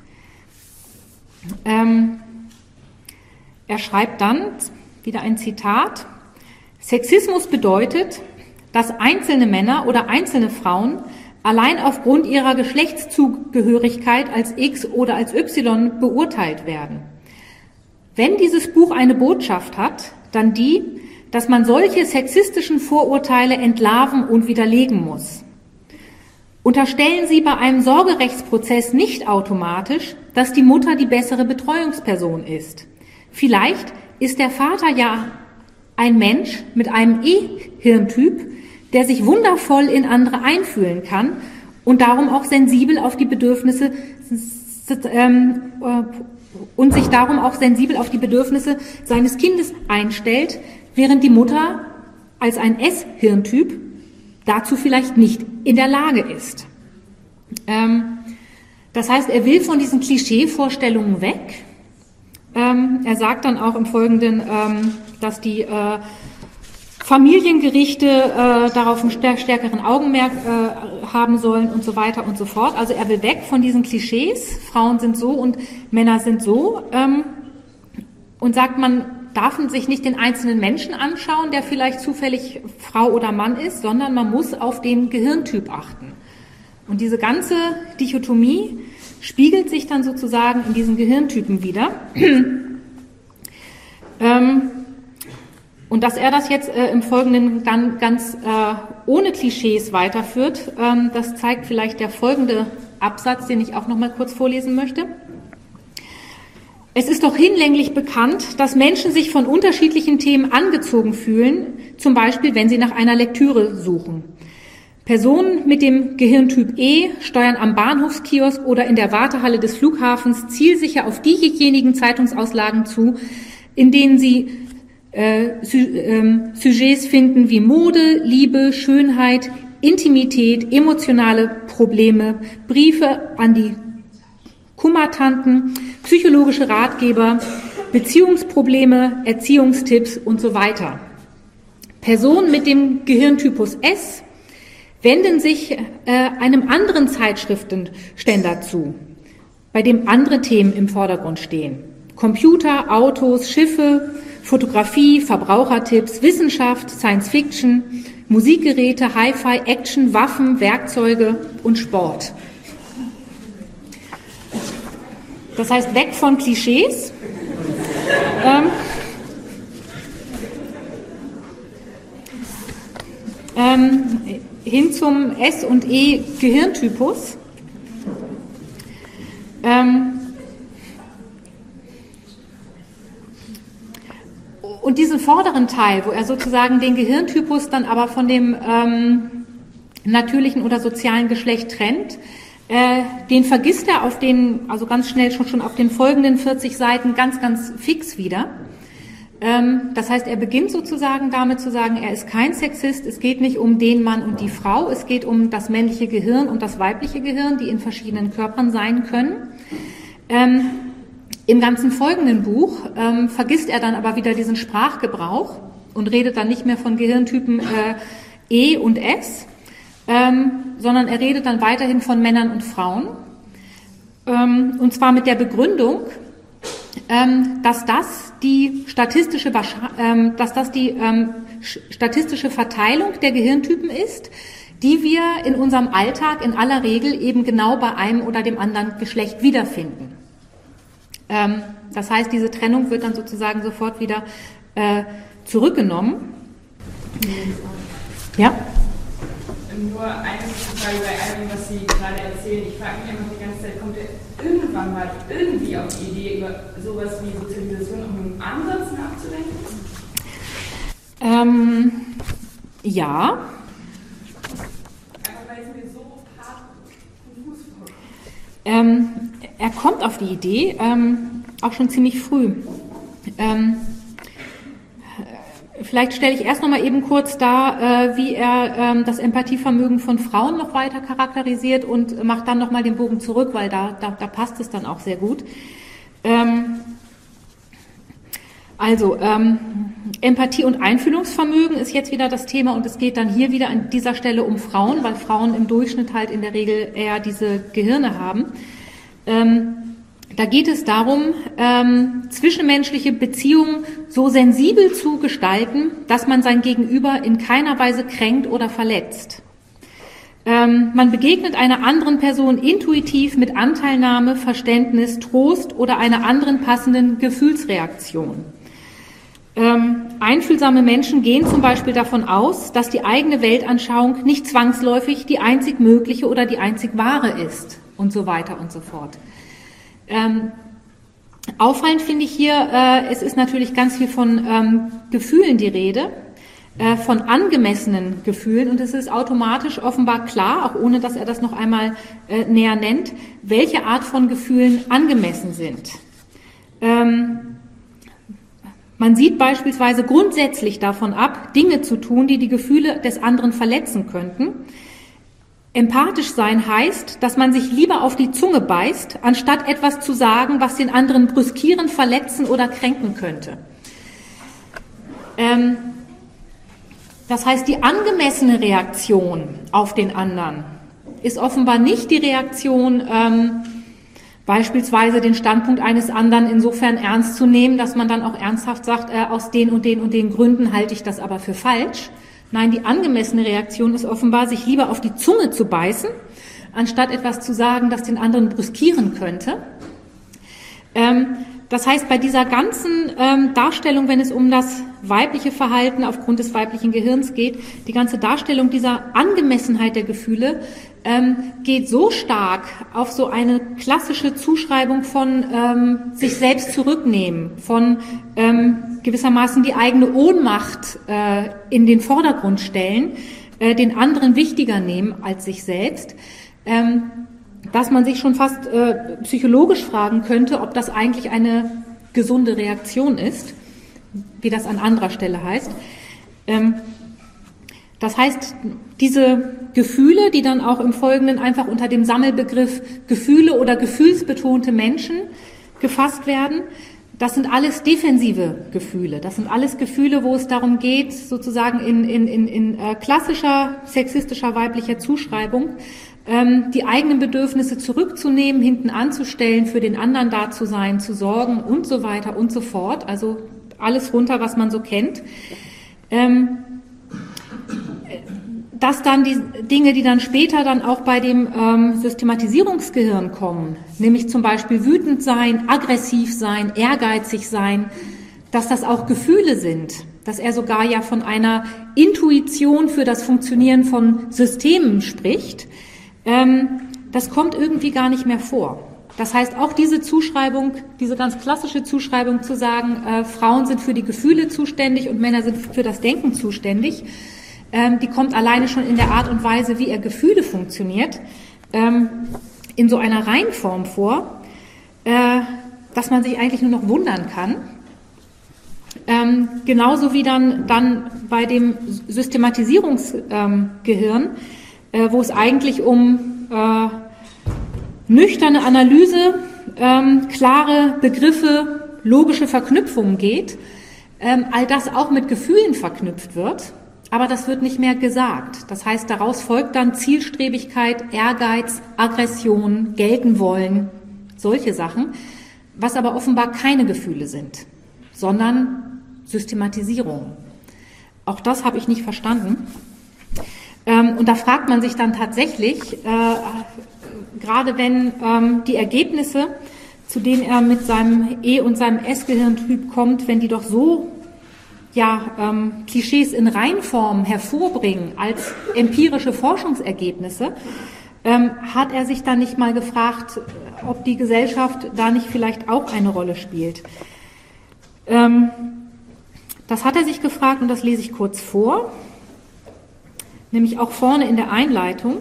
Ähm, er schreibt dann, wieder ein Zitat, Sexismus bedeutet, dass einzelne Männer oder einzelne Frauen allein aufgrund ihrer Geschlechtszugehörigkeit als X oder als Y beurteilt werden. Wenn dieses Buch eine Botschaft hat, dann die, dass man solche sexistischen Vorurteile entlarven und widerlegen muss. Unterstellen Sie bei einem Sorgerechtsprozess nicht automatisch, dass die Mutter die bessere Betreuungsperson ist. Vielleicht ist der Vater ja ein Mensch mit einem E-Hirntyp, der sich wundervoll in andere einfühlen kann und darum auch sensibel auf die Bedürfnisse ähm, und sich darum auch sensibel auf die Bedürfnisse seines Kindes einstellt, während die Mutter als ein S-Hirntyp dazu vielleicht nicht in der Lage ist. Ähm, das heißt, er will von diesen Klischeevorstellungen weg. Ähm, er sagt dann auch im Folgenden, ähm, dass die äh, Familiengerichte äh, darauf einen stärkeren Augenmerk äh, haben sollen und so weiter und so fort. Also er will weg von diesen Klischees, Frauen sind so und Männer sind so, ähm, und sagt, man darf sich nicht den einzelnen Menschen anschauen, der vielleicht zufällig Frau oder Mann ist, sondern man muss auf den Gehirntyp achten. Und diese ganze Dichotomie spiegelt sich dann sozusagen in diesen Gehirntypen wieder. ähm, Und dass er das jetzt äh, im Folgenden dann ganz äh, ohne Klischees weiterführt, ähm, das zeigt vielleicht der folgende Absatz, den ich auch noch mal kurz vorlesen möchte. Es ist doch hinlänglich bekannt, dass Menschen sich von unterschiedlichen Themen angezogen fühlen, zum Beispiel, wenn sie nach einer Lektüre suchen. Personen mit dem Gehirntyp E steuern am Bahnhofskiosk oder in der Wartehalle des Flughafens zielsicher auf diejenigen Zeitungsauslagen zu, in denen sie Äh, ähm, Sujets finden wie Mode, Liebe, Schönheit, Intimität, emotionale Probleme, Briefe an die Kummertanten, psychologische Ratgeber, Beziehungsprobleme, Erziehungstipps und so weiter. Personen mit dem Gehirntypus S wenden sich äh, einem anderen Zeitschriftenständer zu, bei dem andere Themen im Vordergrund stehen. Computer, Autos, Schiffe, Fotografie, Verbrauchertipps, Wissenschaft, Science Fiction, Musikgeräte, Hi-Fi, Action, Waffen, Werkzeuge und Sport. Das heißt, weg von Klischees. Ähm, ähm, hin zum S- und E-Gehirntypus. Ähm, und diesen vorderen Teil, wo er sozusagen den Gehirntypus dann aber von dem ähm, natürlichen oder sozialen Geschlecht trennt, äh, den vergisst er auf den, also ganz schnell schon, schon auf den folgenden vierzig Seiten ganz, ganz fix wieder. Ähm, das heißt, er beginnt sozusagen damit zu sagen, er ist kein Sexist, es geht nicht um den Mann und die Frau, es geht um das männliche Gehirn und das weibliche Gehirn, die in verschiedenen Körpern sein können. Ähm, Im ganzen folgenden Buch ähm, vergisst er dann aber wieder diesen Sprachgebrauch und redet dann nicht mehr von Gehirntypen äh, E und S, ähm, sondern er redet dann weiterhin von Männern und Frauen. Ähm, und zwar mit der Begründung, ähm, dass das die statistische, ähm, dass das die ähm, statistische Verteilung der Gehirntypen ist, die wir in unserem Alltag in aller Regel eben genau bei einem oder dem anderen Geschlecht wiederfinden. Ähm, das heißt, diese Trennung wird dann sozusagen sofort wieder äh, zurückgenommen. Ja? Nur eine Frage bei allem, was Sie gerade erzählen. Ich frage mich einfach die ganze Zeit, kommt er irgendwann mal irgendwie auf die Idee, über sowas wie Sozialisation auch mit einem Ansatz nachzudenken? Ähm, ja. Einfach weil es mir so hart konfus vorkommt. Ähm, er kommt auf die Idee, ähm, auch schon ziemlich früh. Ähm, vielleicht stelle ich erst noch mal eben kurz dar, äh, wie er ähm, das Empathievermögen von Frauen noch weiter charakterisiert und macht dann noch mal den Bogen zurück, weil da, da, da passt es dann auch sehr gut. Ähm, also, ähm, Empathie und Einfühlungsvermögen ist jetzt wieder das Thema und es geht dann hier wieder an dieser Stelle um Frauen, weil Frauen im Durchschnitt halt in der Regel eher diese Gehirne haben. Ähm, da geht es darum, ähm, zwischenmenschliche Beziehungen so sensibel zu gestalten, dass man sein Gegenüber in keiner Weise kränkt oder verletzt. Ähm, man begegnet einer anderen Person intuitiv mit Anteilnahme, Verständnis, Trost oder einer anderen passenden Gefühlsreaktion. Ähm, einfühlsame Menschen gehen zum Beispiel davon aus, dass die eigene Weltanschauung nicht zwangsläufig die einzig mögliche oder die einzig wahre ist und so weiter und so fort. Ähm, auffallend finde ich hier, äh, es ist natürlich ganz viel von ähm, Gefühlen die Rede, äh, von angemessenen Gefühlen und es ist automatisch offenbar klar, auch ohne dass er das noch einmal äh, näher nennt, welche Art von Gefühlen angemessen sind. Ähm, Man sieht beispielsweise grundsätzlich davon ab, Dinge zu tun, die die Gefühle des anderen verletzen könnten. Empathisch sein heißt, dass man sich lieber auf die Zunge beißt, anstatt etwas zu sagen, was den anderen brüskieren, verletzen oder kränken könnte. Ähm, das heißt, die angemessene Reaktion auf den anderen ist offenbar nicht die Reaktion, ähm, beispielsweise den Standpunkt eines anderen insofern ernst zu nehmen, dass man dann auch ernsthaft sagt, äh, aus den und den und den Gründen halte ich das aber für falsch. Nein, die angemessene Reaktion ist offenbar, sich lieber auf die Zunge zu beißen, anstatt etwas zu sagen, das den anderen brüskieren könnte. Ähm, das heißt, bei dieser ganzen ähm, Darstellung, wenn es um das weibliche Verhalten aufgrund des weiblichen Gehirns geht, die ganze Darstellung dieser Angemessenheit der Gefühle ähm, geht so stark auf so eine klassische Zuschreibung von ähm, sich selbst zurücknehmen, von ähm, gewissermaßen die eigene Ohnmacht äh, in den Vordergrund stellen, äh, den anderen wichtiger nehmen als sich selbst, ähm, dass man sich schon fast äh, psychologisch fragen könnte, ob das eigentlich eine gesunde Reaktion ist, wie das an anderer Stelle heißt. Ähm, das heißt, diese Gefühle, die dann auch im Folgenden einfach unter dem Sammelbegriff Gefühle oder gefühlsbetonte Menschen gefasst werden, das sind alles defensive Gefühle. Das sind alles Gefühle, wo es darum geht, sozusagen in, in, in, in äh, klassischer sexistischer weiblicher Zuschreibung, ähm, die eigenen Bedürfnisse zurückzunehmen, hinten anzustellen, für den anderen da zu sein, zu sorgen und so weiter und so fort. Also alles runter, was man so kennt. Ähm, dass dann die Dinge, die dann später dann auch bei dem ähm, Systematisierungsgehirn kommen, nämlich zum Beispiel wütend sein, aggressiv sein, ehrgeizig sein, dass das auch Gefühle sind, dass er sogar ja von einer Intuition für das Funktionieren von Systemen spricht, ähm, das kommt irgendwie gar nicht mehr vor. Das heißt, auch diese Zuschreibung, diese ganz klassische Zuschreibung zu sagen, äh, Frauen sind für die Gefühle zuständig und Männer sind für das Denken zuständig, ähm, die kommt alleine schon in der Art und Weise, wie er Gefühle funktioniert, ähm, in so einer Reihenform vor, äh, dass man sich eigentlich nur noch wundern kann. Ähm, genauso wie dann, dann bei dem Systematisierungsgehirn, ähm, äh, wo es eigentlich um äh, nüchterne Analyse, ähm, klare Begriffe, logische Verknüpfungen geht, ähm, all das auch mit Gefühlen verknüpft wird, aber das wird nicht mehr gesagt. Das heißt, daraus folgt dann Zielstrebigkeit, Ehrgeiz, Aggression, gelten wollen, solche Sachen, was aber offenbar keine Gefühle sind, sondern Systematisierung. Auch das habe ich nicht verstanden. Ähm, und da fragt man sich dann tatsächlich, äh, gerade wenn ähm, die Ergebnisse, zu denen er mit seinem E- und seinem S-Gehirntyp kommt, wenn die doch so ja, ähm, Klischees in Reinform hervorbringen als empirische Forschungsergebnisse, ähm, hat er sich dann nicht mal gefragt, ob die Gesellschaft da nicht vielleicht auch eine Rolle spielt. Ähm, das hat er sich gefragt und das lese ich kurz vor, nämlich auch vorne in der Einleitung.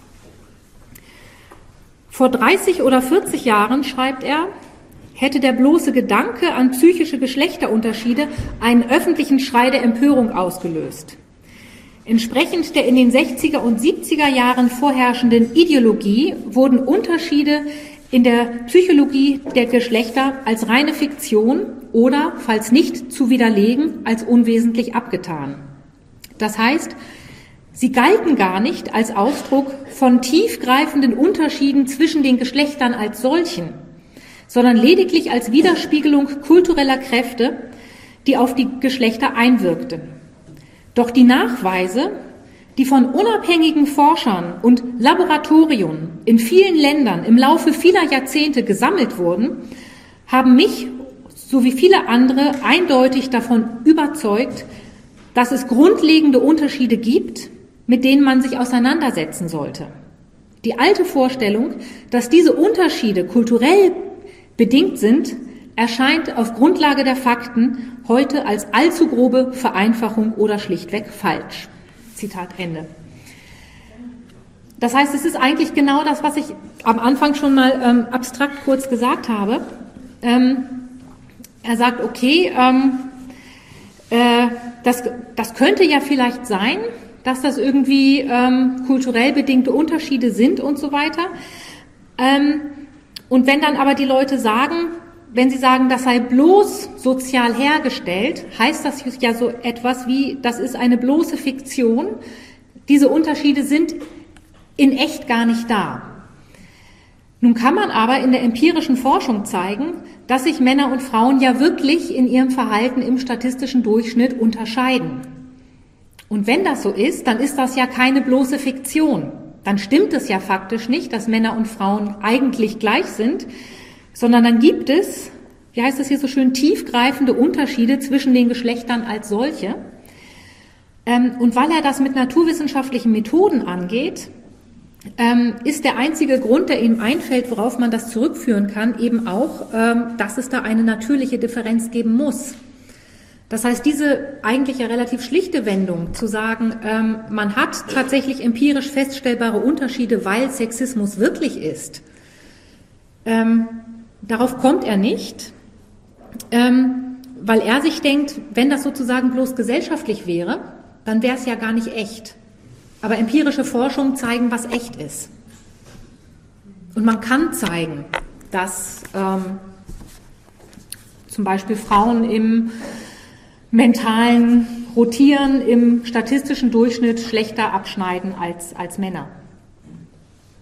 Vor dreißig oder vierzig Jahren, schreibt er, hätte der bloße Gedanke an psychische Geschlechterunterschiede einen öffentlichen Schrei der Empörung ausgelöst. Entsprechend der in den sechziger und siebziger Jahren vorherrschenden Ideologie wurden Unterschiede in der Psychologie der Geschlechter als reine Fiktion oder, falls nicht zu widerlegen, als unwesentlich abgetan. Das heißt, sie galten gar nicht als Ausdruck von tiefgreifenden Unterschieden zwischen den Geschlechtern als solchen, sondern lediglich als Widerspiegelung kultureller Kräfte, die auf die Geschlechter einwirkten. Doch die Nachweise, die von unabhängigen Forschern und Laboratorien in vielen Ländern im Laufe vieler Jahrzehnte gesammelt wurden, haben mich sowie viele andere eindeutig davon überzeugt, dass es grundlegende Unterschiede gibt, mit denen man sich auseinandersetzen sollte. Die alte Vorstellung, dass diese Unterschiede kulturell bedingt sind, erscheint auf Grundlage der Fakten heute als allzu grobe Vereinfachung oder schlichtweg falsch. Zitat Ende. Das heißt, es ist eigentlich genau das, was ich am Anfang schon mal ähm, abstrakt kurz gesagt habe. Ähm, er sagt, okay, ähm, äh, das, das könnte ja vielleicht sein, dass das irgendwie ähm, kulturell bedingte Unterschiede sind und so weiter. Ähm, und wenn dann aber die Leute sagen, wenn sie sagen, das sei bloß sozial hergestellt, heißt das ja so etwas wie, das ist eine bloße Fiktion. Diese Unterschiede sind in echt gar nicht da. Nun kann man aber in der empirischen Forschung zeigen, dass sich Männer und Frauen ja wirklich in ihrem Verhalten im statistischen Durchschnitt unterscheiden. Und wenn das so ist, dann ist das ja keine bloße Fiktion. Dann stimmt es ja faktisch nicht, dass Männer und Frauen eigentlich gleich sind, sondern dann gibt es, wie heißt es hier so schön, tiefgreifende Unterschiede zwischen den Geschlechtern als solche. Und weil er das mit naturwissenschaftlichen Methoden angeht, ist der einzige Grund, der ihm einfällt, worauf man das zurückführen kann, eben auch, dass es da eine natürliche Differenz geben muss. Das heißt, diese eigentlich ja relativ schlichte Wendung zu sagen, ähm, man hat tatsächlich empirisch feststellbare Unterschiede, weil Sexismus wirklich ist, ähm, darauf kommt er nicht, ähm, weil er sich denkt, wenn das sozusagen bloß gesellschaftlich wäre, dann wäre es ja gar nicht echt. Aber empirische Forschungen zeigen, was echt ist. Und man kann zeigen, dass ähm, zum Beispiel Frauen im mentalen Rotieren im statistischen Durchschnitt schlechter abschneiden als, als Männer.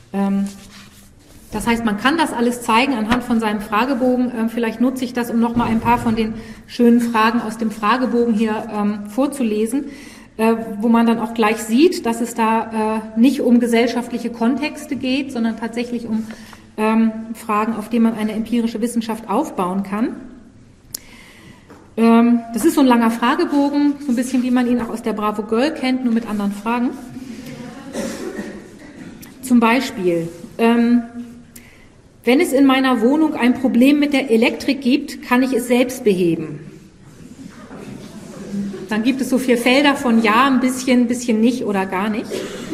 Ähm, das heißt, man kann das alles zeigen anhand von seinem Fragebogen. Ähm, vielleicht nutze ich das, um nochmal ein paar von den schönen Fragen aus dem Fragebogen hier ähm, vorzulesen, äh, wo man dann auch gleich sieht, dass es da äh, nicht um gesellschaftliche Kontexte geht, sondern tatsächlich um ähm, Fragen, auf denen man eine empirische Wissenschaft aufbauen kann. Ähm, das ist so ein langer Fragebogen, so ein bisschen wie man ihn auch aus der Bravo Girl kennt, nur mit anderen Fragen. Zum Beispiel, ähm, wenn es in meiner Wohnung ein Problem mit der Elektrik gibt, kann ich es selbst beheben. Dann gibt es so vier Felder von ja, ein bisschen, ein bisschen nicht oder gar nicht.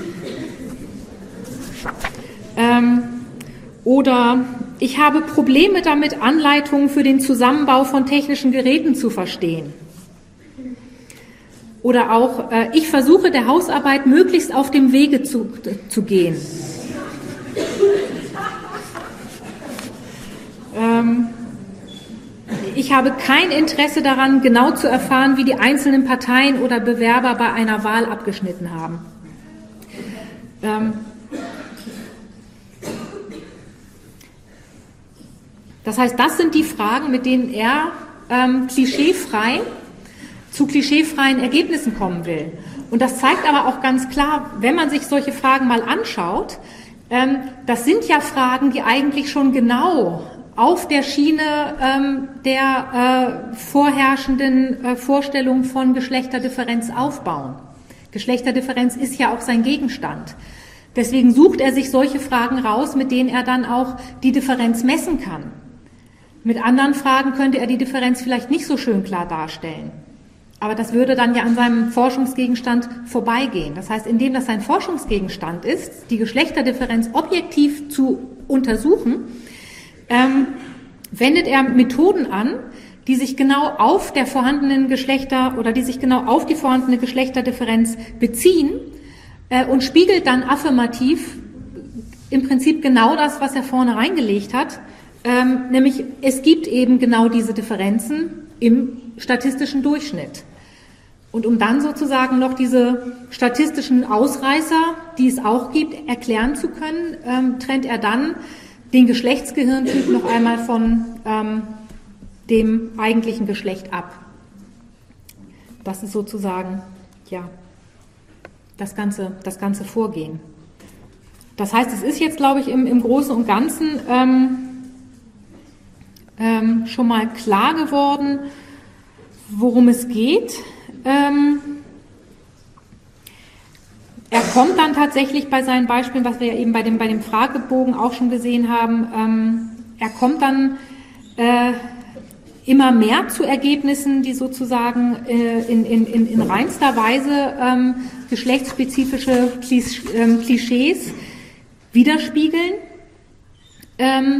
Ähm, oder ich habe Probleme damit, Anleitungen für den Zusammenbau von technischen Geräten zu verstehen. Oder auch, äh, ich versuche der Hausarbeit möglichst auf dem Wege zu, zu gehen. Ähm, ich habe kein Interesse daran, genau zu erfahren, wie die einzelnen Parteien oder Bewerber bei einer Wahl abgeschnitten haben. Ähm, das heißt, das sind die Fragen, mit denen er ähm, klischeefrei zu klischeefreien Ergebnissen kommen will. Und das zeigt aber auch ganz klar, wenn man sich solche Fragen mal anschaut, ähm, das sind ja Fragen, die eigentlich schon genau auf der Schiene ähm, der äh, vorherrschenden äh, Vorstellung von Geschlechterdifferenz aufbauen. Geschlechterdifferenz ist ja auch sein Gegenstand. Deswegen sucht er sich solche Fragen raus, mit denen er dann auch die Differenz messen kann. Mit anderen Fragen könnte er die Differenz vielleicht nicht so schön klar darstellen. Aber das würde dann ja an seinem Forschungsgegenstand vorbeigehen. Das heißt, indem das sein Forschungsgegenstand ist, die Geschlechterdifferenz objektiv zu untersuchen, ähm, wendet er Methoden an, die sich genau auf der vorhandenen Geschlechter oder die sich genau auf die vorhandene Geschlechterdifferenz beziehen äh, und spiegelt dann affirmativ im Prinzip genau das, was er vorne reingelegt hat, ähm, nämlich es gibt eben genau diese Differenzen im statistischen Durchschnitt. Und um dann sozusagen noch diese statistischen Ausreißer, die es auch gibt, erklären zu können, ähm, trennt er dann den Geschlechtsgehirntyp noch einmal von ähm, dem eigentlichen Geschlecht ab. Das ist sozusagen, ja, das ganze, das ganze Vorgehen. Das heißt, es ist jetzt, glaube ich, im, im Großen und Ganzen ähm, ähm, schon mal klar geworden, worum es geht. Ähm, er kommt dann tatsächlich bei seinen Beispielen, was wir ja eben bei dem, bei dem Fragebogen auch schon gesehen haben, ähm, er kommt dann äh, immer mehr zu Ergebnissen, die sozusagen äh, in, in, in, in reinster Weise ähm, geschlechtsspezifische Klischees widerspiegeln. Ähm,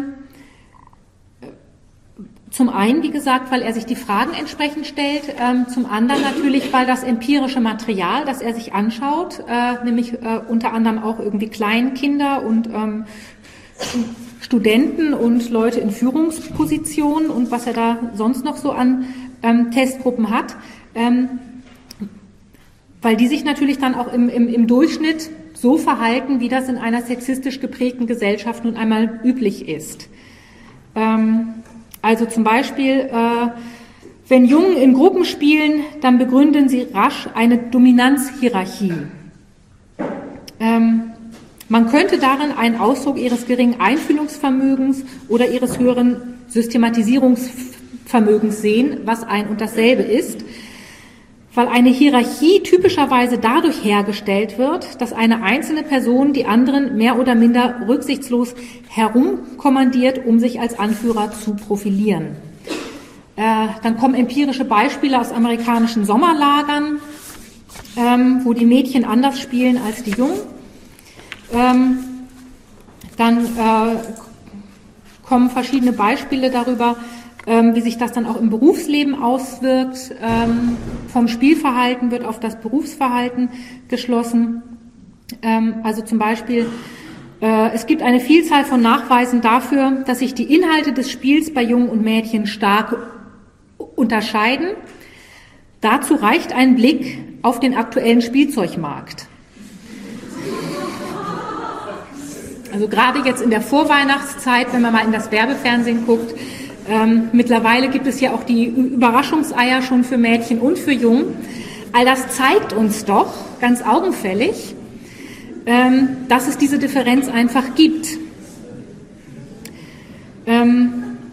Zum einen, wie gesagt, weil er sich die Fragen entsprechend stellt, ähm, zum anderen natürlich, weil das empirische Material, das er sich anschaut, äh, nämlich äh, unter anderem auch irgendwie Kleinkinder und ähm, Studenten und Leute in Führungspositionen und was er da sonst noch so an ähm, Testgruppen hat, ähm, weil die sich natürlich dann auch im, im, im Durchschnitt so verhalten, wie das in einer sexistisch geprägten Gesellschaft nun einmal üblich ist. Ähm, Also zum Beispiel, äh, wenn Jungen in Gruppen spielen, dann begründen sie rasch eine Dominanzhierarchie. Ähm, man könnte darin einen Ausdruck ihres geringen Einfühlungsvermögens oder ihres höheren Systematisierungsvermögens sehen, was ein und dasselbe ist, weil eine Hierarchie typischerweise dadurch hergestellt wird, dass eine einzelne Person die anderen mehr oder minder rücksichtslos herumkommandiert, um sich als Anführer zu profilieren. Äh, dann kommen empirische Beispiele aus amerikanischen Sommerlagern, ähm, wo die Mädchen anders spielen als die Jungen. Ähm, dann äh, kommen verschiedene Beispiele darüber, wie sich das dann auch im Berufsleben auswirkt. Vom Spielverhalten wird auf das Berufsverhalten geschlossen. Also zum Beispiel, es gibt eine Vielzahl von Nachweisen dafür, dass sich die Inhalte des Spiels bei Jungen und Mädchen stark unterscheiden. Dazu reicht ein Blick auf den aktuellen Spielzeugmarkt. Also gerade jetzt in der Vorweihnachtszeit, wenn man mal in das Werbefernsehen guckt, ähm, mittlerweile gibt es ja auch die Überraschungseier schon für Mädchen und für Jungen. All das zeigt uns doch ganz augenfällig, ähm, dass es diese Differenz einfach gibt. Ähm,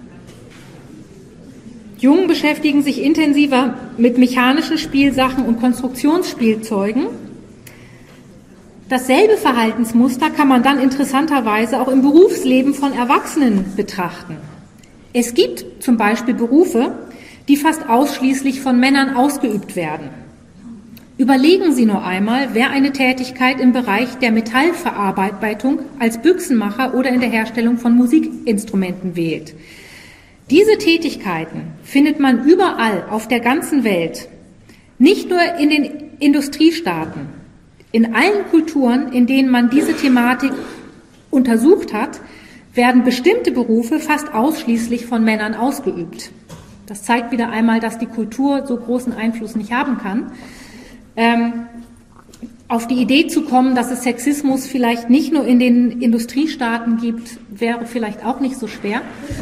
Jungen beschäftigen sich intensiver mit mechanischen Spielsachen und Konstruktionsspielzeugen. Dasselbe Verhaltensmuster kann man dann interessanterweise auch im Berufsleben von Erwachsenen betrachten. Es gibt zum Beispiel Berufe, die fast ausschließlich von Männern ausgeübt werden. Überlegen Sie nur einmal, wer eine Tätigkeit im Bereich der Metallverarbeitung als Büchsenmacher oder in der Herstellung von Musikinstrumenten wählt. Diese Tätigkeiten findet man überall auf der ganzen Welt, nicht nur in den Industriestaaten. In allen Kulturen, in denen man diese Thematik untersucht hat, werden bestimmte Berufe fast ausschließlich von Männern ausgeübt. Das zeigt wieder einmal, dass die Kultur so großen Einfluss nicht haben kann. Ähm, auf die Idee zu kommen, dass es Sexismus vielleicht nicht nur in den Industriestaaten gibt, wäre vielleicht auch nicht so schwer.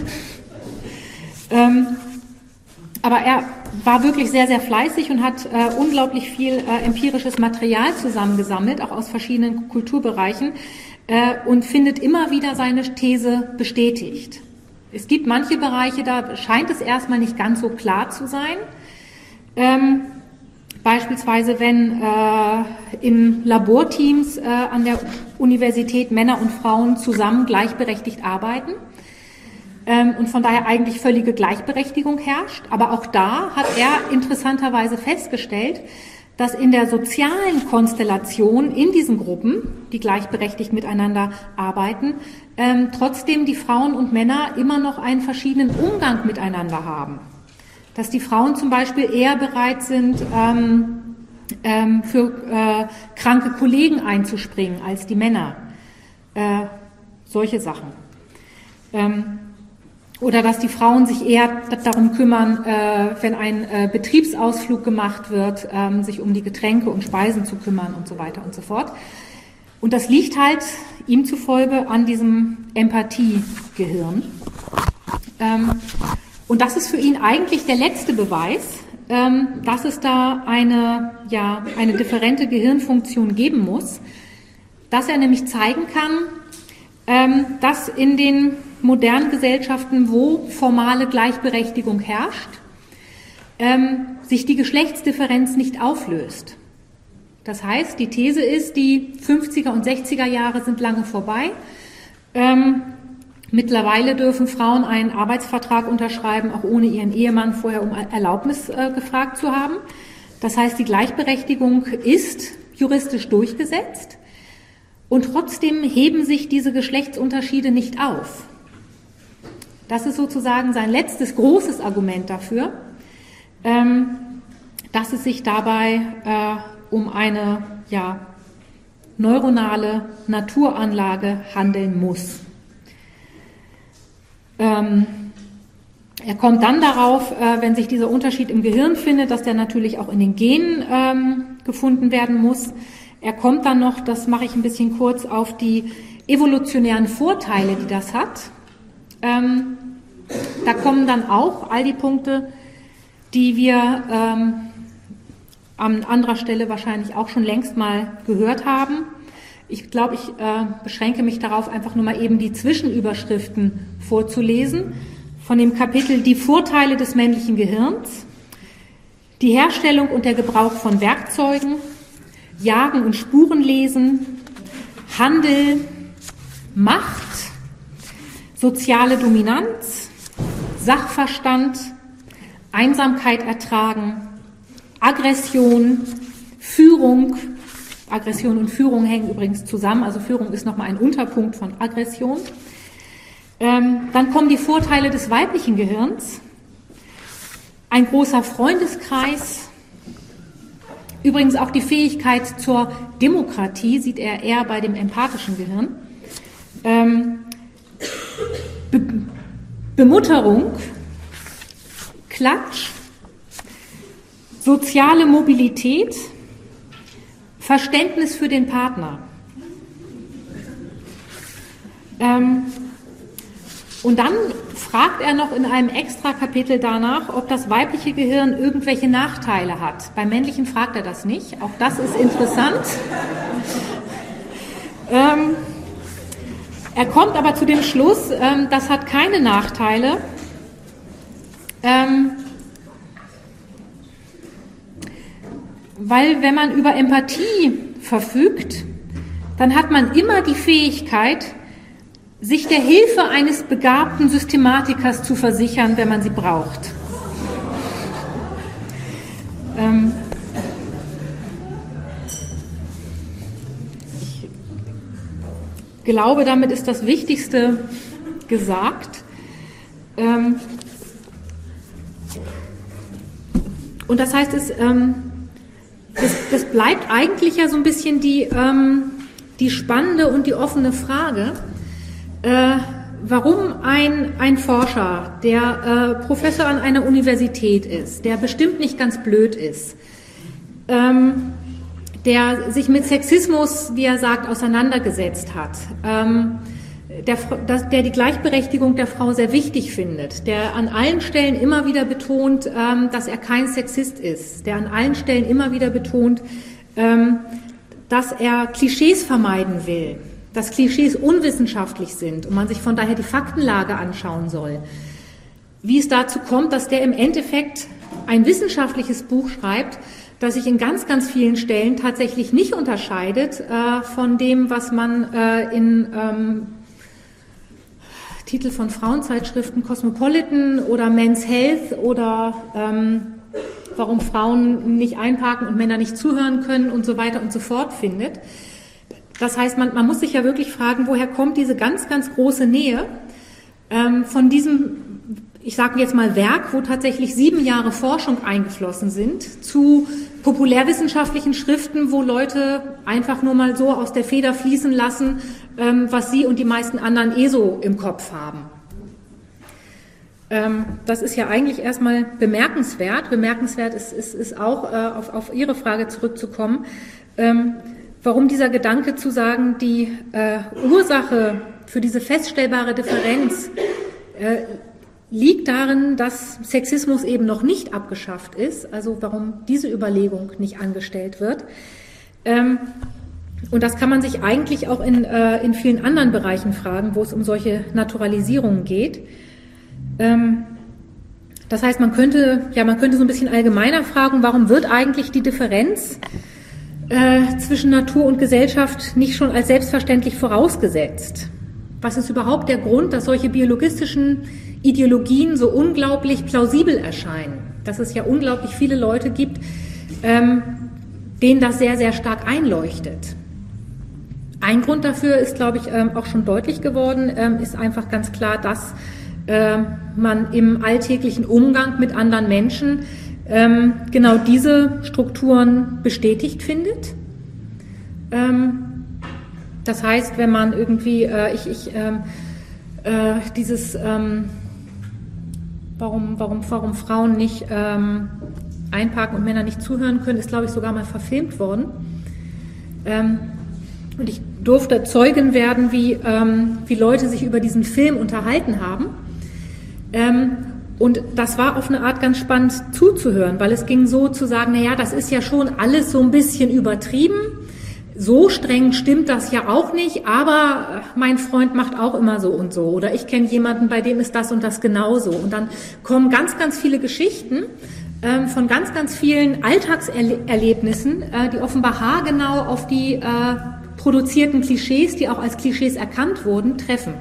Ähm, aber er war wirklich sehr, sehr fleißig und hat äh, unglaublich viel äh, empirisches Material zusammengesammelt, auch aus verschiedenen Kulturbereichen, äh, und findet immer wieder seine These bestätigt. Es gibt manche Bereiche, da scheint es erstmal nicht ganz so klar zu sein. Ähm, beispielsweise, wenn äh, in Laborteams äh, an der Universität Männer und Frauen zusammen gleichberechtigt arbeiten. Und von daher eigentlich völlige Gleichberechtigung herrscht. Aber auch da hat er interessanterweise festgestellt, dass in der sozialen Konstellation in diesen Gruppen, die gleichberechtigt miteinander arbeiten, ähm, trotzdem die Frauen und Männer immer noch einen verschiedenen Umgang miteinander haben. Dass die Frauen zum Beispiel eher bereit sind, ähm, ähm, für äh, kranke Kollegen einzuspringen als die Männer. Äh, solche Sachen. Ähm, Oder dass die Frauen sich eher darum kümmern, äh, wenn ein äh, Betriebsausflug gemacht wird, ähm, sich um die Getränke und Speisen zu kümmern und so weiter und so fort. Und das liegt halt ihm zufolge an diesem Empathiegehirn. Ähm, und das ist für ihn eigentlich der letzte Beweis, ähm, dass es da eine, ja, eine differente Gehirnfunktion geben muss, dass er nämlich zeigen kann, ähm, dass in den modernen Gesellschaften, wo formale Gleichberechtigung herrscht, ähm, sich die Geschlechtsdifferenz nicht auflöst. Das heißt, die These ist, die fünfziger und sechziger Jahre sind lange vorbei. Ähm, mittlerweile dürfen Frauen einen Arbeitsvertrag unterschreiben, auch ohne ihren Ehemann vorher um Erlaubnis äh, gefragt zu haben. Das heißt, die Gleichberechtigung ist juristisch durchgesetzt und trotzdem heben sich diese Geschlechtsunterschiede nicht auf. Das ist sozusagen sein letztes großes Argument dafür, ähm, dass es sich dabei äh, um eine ja, neuronale Naturanlage handeln muss. Ähm, er kommt dann darauf, äh, wenn sich dieser Unterschied im Gehirn findet, dass der natürlich auch in den Genen ähm, gefunden werden muss. Er kommt dann noch, das mache ich ein bisschen kurz, auf die evolutionären Vorteile, die das hat. Ähm, da kommen dann auch all die Punkte, die wir ähm, an anderer Stelle wahrscheinlich auch schon längst mal gehört haben. Ich glaube, ich äh, beschränke mich darauf, einfach nur mal eben die Zwischenüberschriften vorzulesen. Von dem Kapitel Die Vorteile des männlichen Gehirns, die Herstellung und der Gebrauch von Werkzeugen, Jagen und Spurenlesen, Handel, Macht, soziale Dominanz, Sachverstand, Einsamkeit ertragen, Aggression, Führung. Aggression und Führung hängen übrigens zusammen, also Führung ist nochmal ein Unterpunkt von Aggression. Ähm, dann kommen die Vorteile des weiblichen Gehirns, ein großer Freundeskreis, übrigens auch die Fähigkeit zur Demokratie sieht er eher bei dem empathischen Gehirn. Ähm, Be- Bemutterung, Klatsch, soziale Mobilität, Verständnis für den Partner. Ähm, und dann fragt er noch in einem extra Kapitel danach, ob das weibliche Gehirn irgendwelche Nachteile hat. Beim männlichen fragt er das nicht. Auch das ist interessant. ähm, er kommt aber zu dem Schluss, ähm, das hat keine Nachteile. Ähm, weil wenn man über Empathie verfügt, dann hat man immer die Fähigkeit, sich der Hilfe eines begabten Systematikers zu versichern, wenn man sie braucht. Ähm ich glaube, damit ist das Wichtigste gesagt. Ähm und das heißt, es, ähm, das, das bleibt eigentlich ja so ein bisschen die, ähm, die spannende und die offene Frage, Äh, warum ein, ein Forscher, der äh, Professor an einer Universität ist, der bestimmt nicht ganz blöd ist, ähm, der sich mit Sexismus, wie er sagt, auseinandergesetzt hat, ähm, der, das, der die Gleichberechtigung der Frau sehr wichtig findet, der an allen Stellen immer wieder betont, ähm, dass er kein Sexist ist, der an allen Stellen immer wieder betont, ähm, dass er Klischees vermeiden will, dass Klischees unwissenschaftlich sind und man sich von daher die Faktenlage anschauen soll. Wie es dazu kommt, dass der im Endeffekt ein wissenschaftliches Buch schreibt, das sich in ganz, ganz vielen Stellen tatsächlich nicht unterscheidet äh, von dem, was man äh, in ähm, Titel von Frauenzeitschriften Cosmopolitan oder Men's Health oder ähm, warum Frauen nicht einparken und Männer nicht zuhören können und so weiter und so fort findet. Das heißt, man, man muss sich ja wirklich fragen, woher kommt diese ganz, ganz große Nähe ähm, von diesem, ich sage jetzt mal Werk, wo tatsächlich sieben Jahre Forschung eingeflossen sind, zu populärwissenschaftlichen Schriften, wo Leute einfach nur mal so aus der Feder fließen lassen, ähm, was sie und die meisten anderen eh so im Kopf haben. Ähm, das ist ja eigentlich erstmal bemerkenswert. Bemerkenswert ist, ist, ist auch, äh, auf, auf Ihre Frage zurückzukommen, ähm, warum dieser Gedanke zu sagen, die äh, Ursache für diese feststellbare Differenz äh, liegt darin, dass Sexismus eben noch nicht abgeschafft ist, also warum diese Überlegung nicht angestellt wird. Ähm, und das kann man sich eigentlich auch in, äh, in vielen anderen Bereichen fragen, wo es um solche Naturalisierungen geht. Ähm, das heißt, man könnte, ja, man könnte so ein bisschen allgemeiner fragen, warum wird eigentlich die Differenz Äh, zwischen Natur und Gesellschaft nicht schon als selbstverständlich vorausgesetzt? Was ist überhaupt der Grund, dass solche biologistischen Ideologien so unglaublich plausibel erscheinen? Dass es ja unglaublich viele Leute gibt, ähm, denen das sehr, sehr stark einleuchtet. Ein Grund dafür ist, glaube ich, ähm, auch schon deutlich geworden, ähm, ist einfach ganz klar, dass äh, man im alltäglichen Umgang mit anderen Menschen Ähm, genau diese Strukturen bestätigt findet. Ähm, das heißt, wenn man irgendwie, äh, ich, ich ähm, äh, dieses, ähm, warum, warum, warum Frauen nicht ähm, einparken und Männer nicht zuhören können, ist, glaube ich, sogar mal verfilmt worden. Ähm, und ich durfte Zeugin werden, wie, ähm, wie Leute sich über diesen Film unterhalten haben. Ähm, Und das war auf eine Art ganz spannend zuzuhören, weil es ging so zu sagen, na ja, das ist ja schon alles so ein bisschen übertrieben, so streng stimmt das ja auch nicht, aber mein Freund macht auch immer so und so oder ich kenne jemanden, bei dem ist das und das genauso. Und dann kommen ganz, ganz viele Geschichten ähm, von ganz, ganz vielen Alltagserlebnissen, äh, die offenbar haargenau auf die äh, produzierten Klischees, die auch als Klischees erkannt wurden, treffen.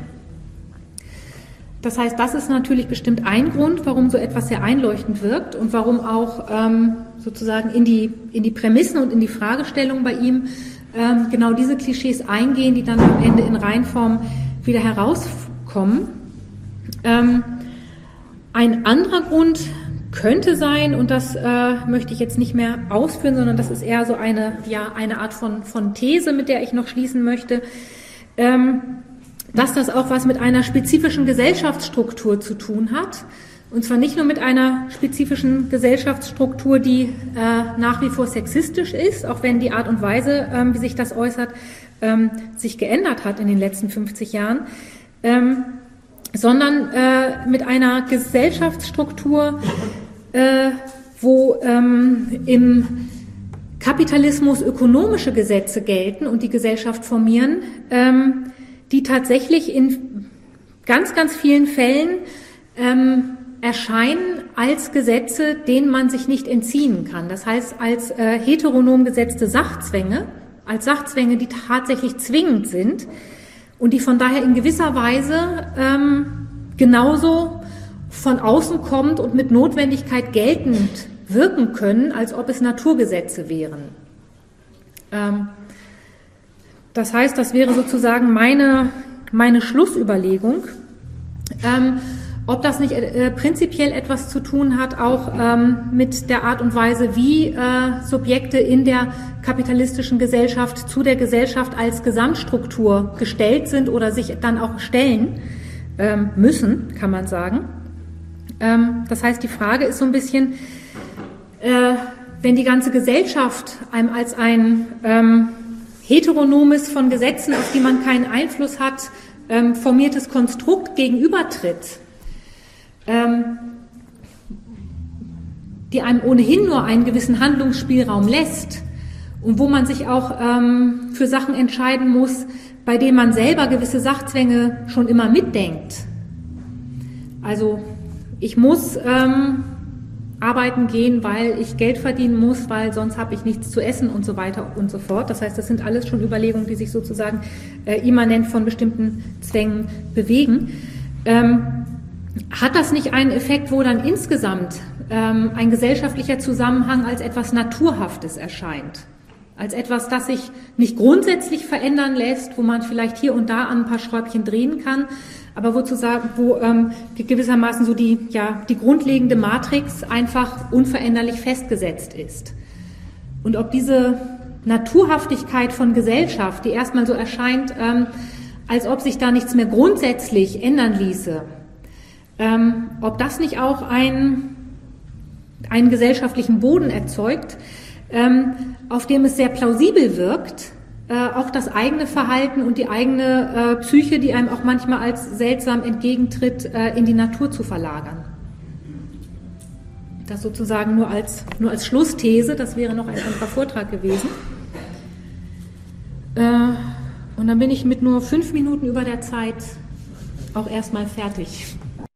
Das heißt, das ist natürlich bestimmt ein Grund, warum so etwas sehr einleuchtend wirkt und warum auch ähm, sozusagen in die, in die Prämissen und in die Fragestellung bei ihm ähm, genau diese Klischees eingehen, die dann am Ende in Reinform wieder herauskommen. Ähm, ein anderer Grund könnte sein, und das äh, möchte ich jetzt nicht mehr ausführen, sondern das ist eher so eine, ja, eine Art von, von These, mit der ich noch schließen möchte, ähm, dass das auch was mit einer spezifischen Gesellschaftsstruktur zu tun hat. Und zwar nicht nur mit einer spezifischen Gesellschaftsstruktur, die äh, nach wie vor sexistisch ist, auch wenn die Art und Weise, ähm, wie sich das äußert, ähm, sich geändert hat in den letzten fünfzig Jahren, ähm, sondern äh, mit einer Gesellschaftsstruktur, äh, wo ähm, im Kapitalismus ökonomische Gesetze gelten und die Gesellschaft formieren, ähm, die tatsächlich in ganz, ganz vielen Fällen ähm, erscheinen als Gesetze, denen man sich nicht entziehen kann. Das heißt, als äh, heteronom gesetzte Sachzwänge, als Sachzwänge, die tatsächlich zwingend sind und die von daher in gewisser Weise ähm, genauso von außen kommt und mit Notwendigkeit geltend wirken können, als ob es Naturgesetze wären. Ähm, das heißt, das wäre sozusagen meine, meine Schlussüberlegung. Ähm, ob das nicht äh, prinzipiell etwas zu tun hat, auch ähm, mit der Art und Weise, wie äh, Subjekte in der kapitalistischen Gesellschaft zu der Gesellschaft als Gesamtstruktur gestellt sind oder sich dann auch stellen ähm, müssen, kann man sagen. Ähm, das heißt, die Frage ist so ein bisschen, äh, wenn die ganze Gesellschaft einem als ein ähm, heteronomes, von Gesetzen, auf die man keinen Einfluss hat, ähm, formiertes Konstrukt gegenübertritt, ähm, die einem ohnehin nur einen gewissen Handlungsspielraum lässt und wo man sich auch ähm, für Sachen entscheiden muss, bei denen man selber gewisse Sachzwänge schon immer mitdenkt. Also ich muss ähm, arbeiten gehen, weil ich Geld verdienen muss, weil sonst habe ich nichts zu essen und so weiter und so fort. Das heißt, das sind alles schon Überlegungen, die sich sozusagen äh, immanent von bestimmten Zwängen bewegen. Ähm, hat das nicht einen Effekt, wo dann insgesamt ähm, ein gesellschaftlicher Zusammenhang als etwas Naturhaftes erscheint? Als etwas, das sich nicht grundsätzlich verändern lässt, wo man vielleicht hier und da an ein paar Schräubchen drehen kann, aber wo, zu sagen, wo ähm, gewissermaßen so die, ja, die grundlegende Matrix einfach unveränderlich festgesetzt ist. Und ob diese Naturhaftigkeit von Gesellschaft, die erstmal so erscheint, ähm, als ob sich da nichts mehr grundsätzlich ändern ließe, ähm, ob das nicht auch ein, einen gesellschaftlichen Boden erzeugt, ähm, auf dem es sehr plausibel wirkt, äh, auch das eigene Verhalten und die eigene äh, Psyche, die einem auch manchmal als seltsam entgegentritt, äh, in die Natur zu verlagern. Das sozusagen nur als, nur als Schlussthese, das wäre noch ein anderer Vortrag gewesen. Äh, und dann bin ich mit nur fünf Minuten über der Zeit auch erstmal fertig.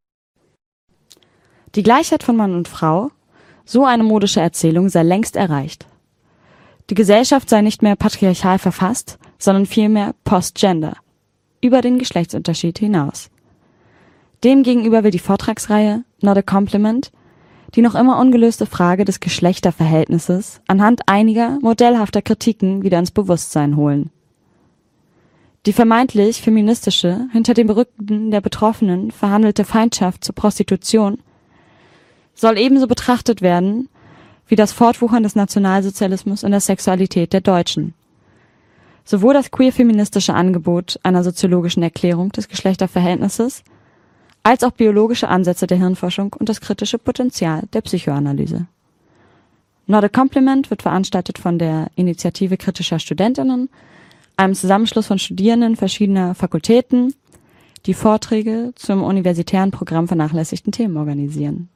Die Gleichheit von Mann und Frau, so eine modische Erzählung, sei längst erreicht. Die Gesellschaft sei nicht mehr patriarchal verfasst, sondern vielmehr postgender, über den Geschlechtsunterschied hinaus. Demgegenüber will die Vortragsreihe Not a Compliment die noch immer ungelöste Frage des Geschlechterverhältnisses anhand einiger modellhafter Kritiken wieder ins Bewusstsein holen. Die vermeintlich feministische, hinter dem Rücken der Betroffenen verhandelte Feindschaft zur Prostitution soll ebenso betrachtet werden wie das Fortwuchern des Nationalsozialismus in der Sexualität der Deutschen. Sowohl das queer-feministische Angebot einer soziologischen Erklärung des Geschlechterverhältnisses als auch biologische Ansätze der Hirnforschung und das kritische Potenzial der Psychoanalyse. Not a Compliment wird veranstaltet von der Initiative kritischer Studentinnen, einem Zusammenschluss von Studierenden verschiedener Fakultäten, die Vorträge zum universitären Programm vernachlässigten Themen organisieren.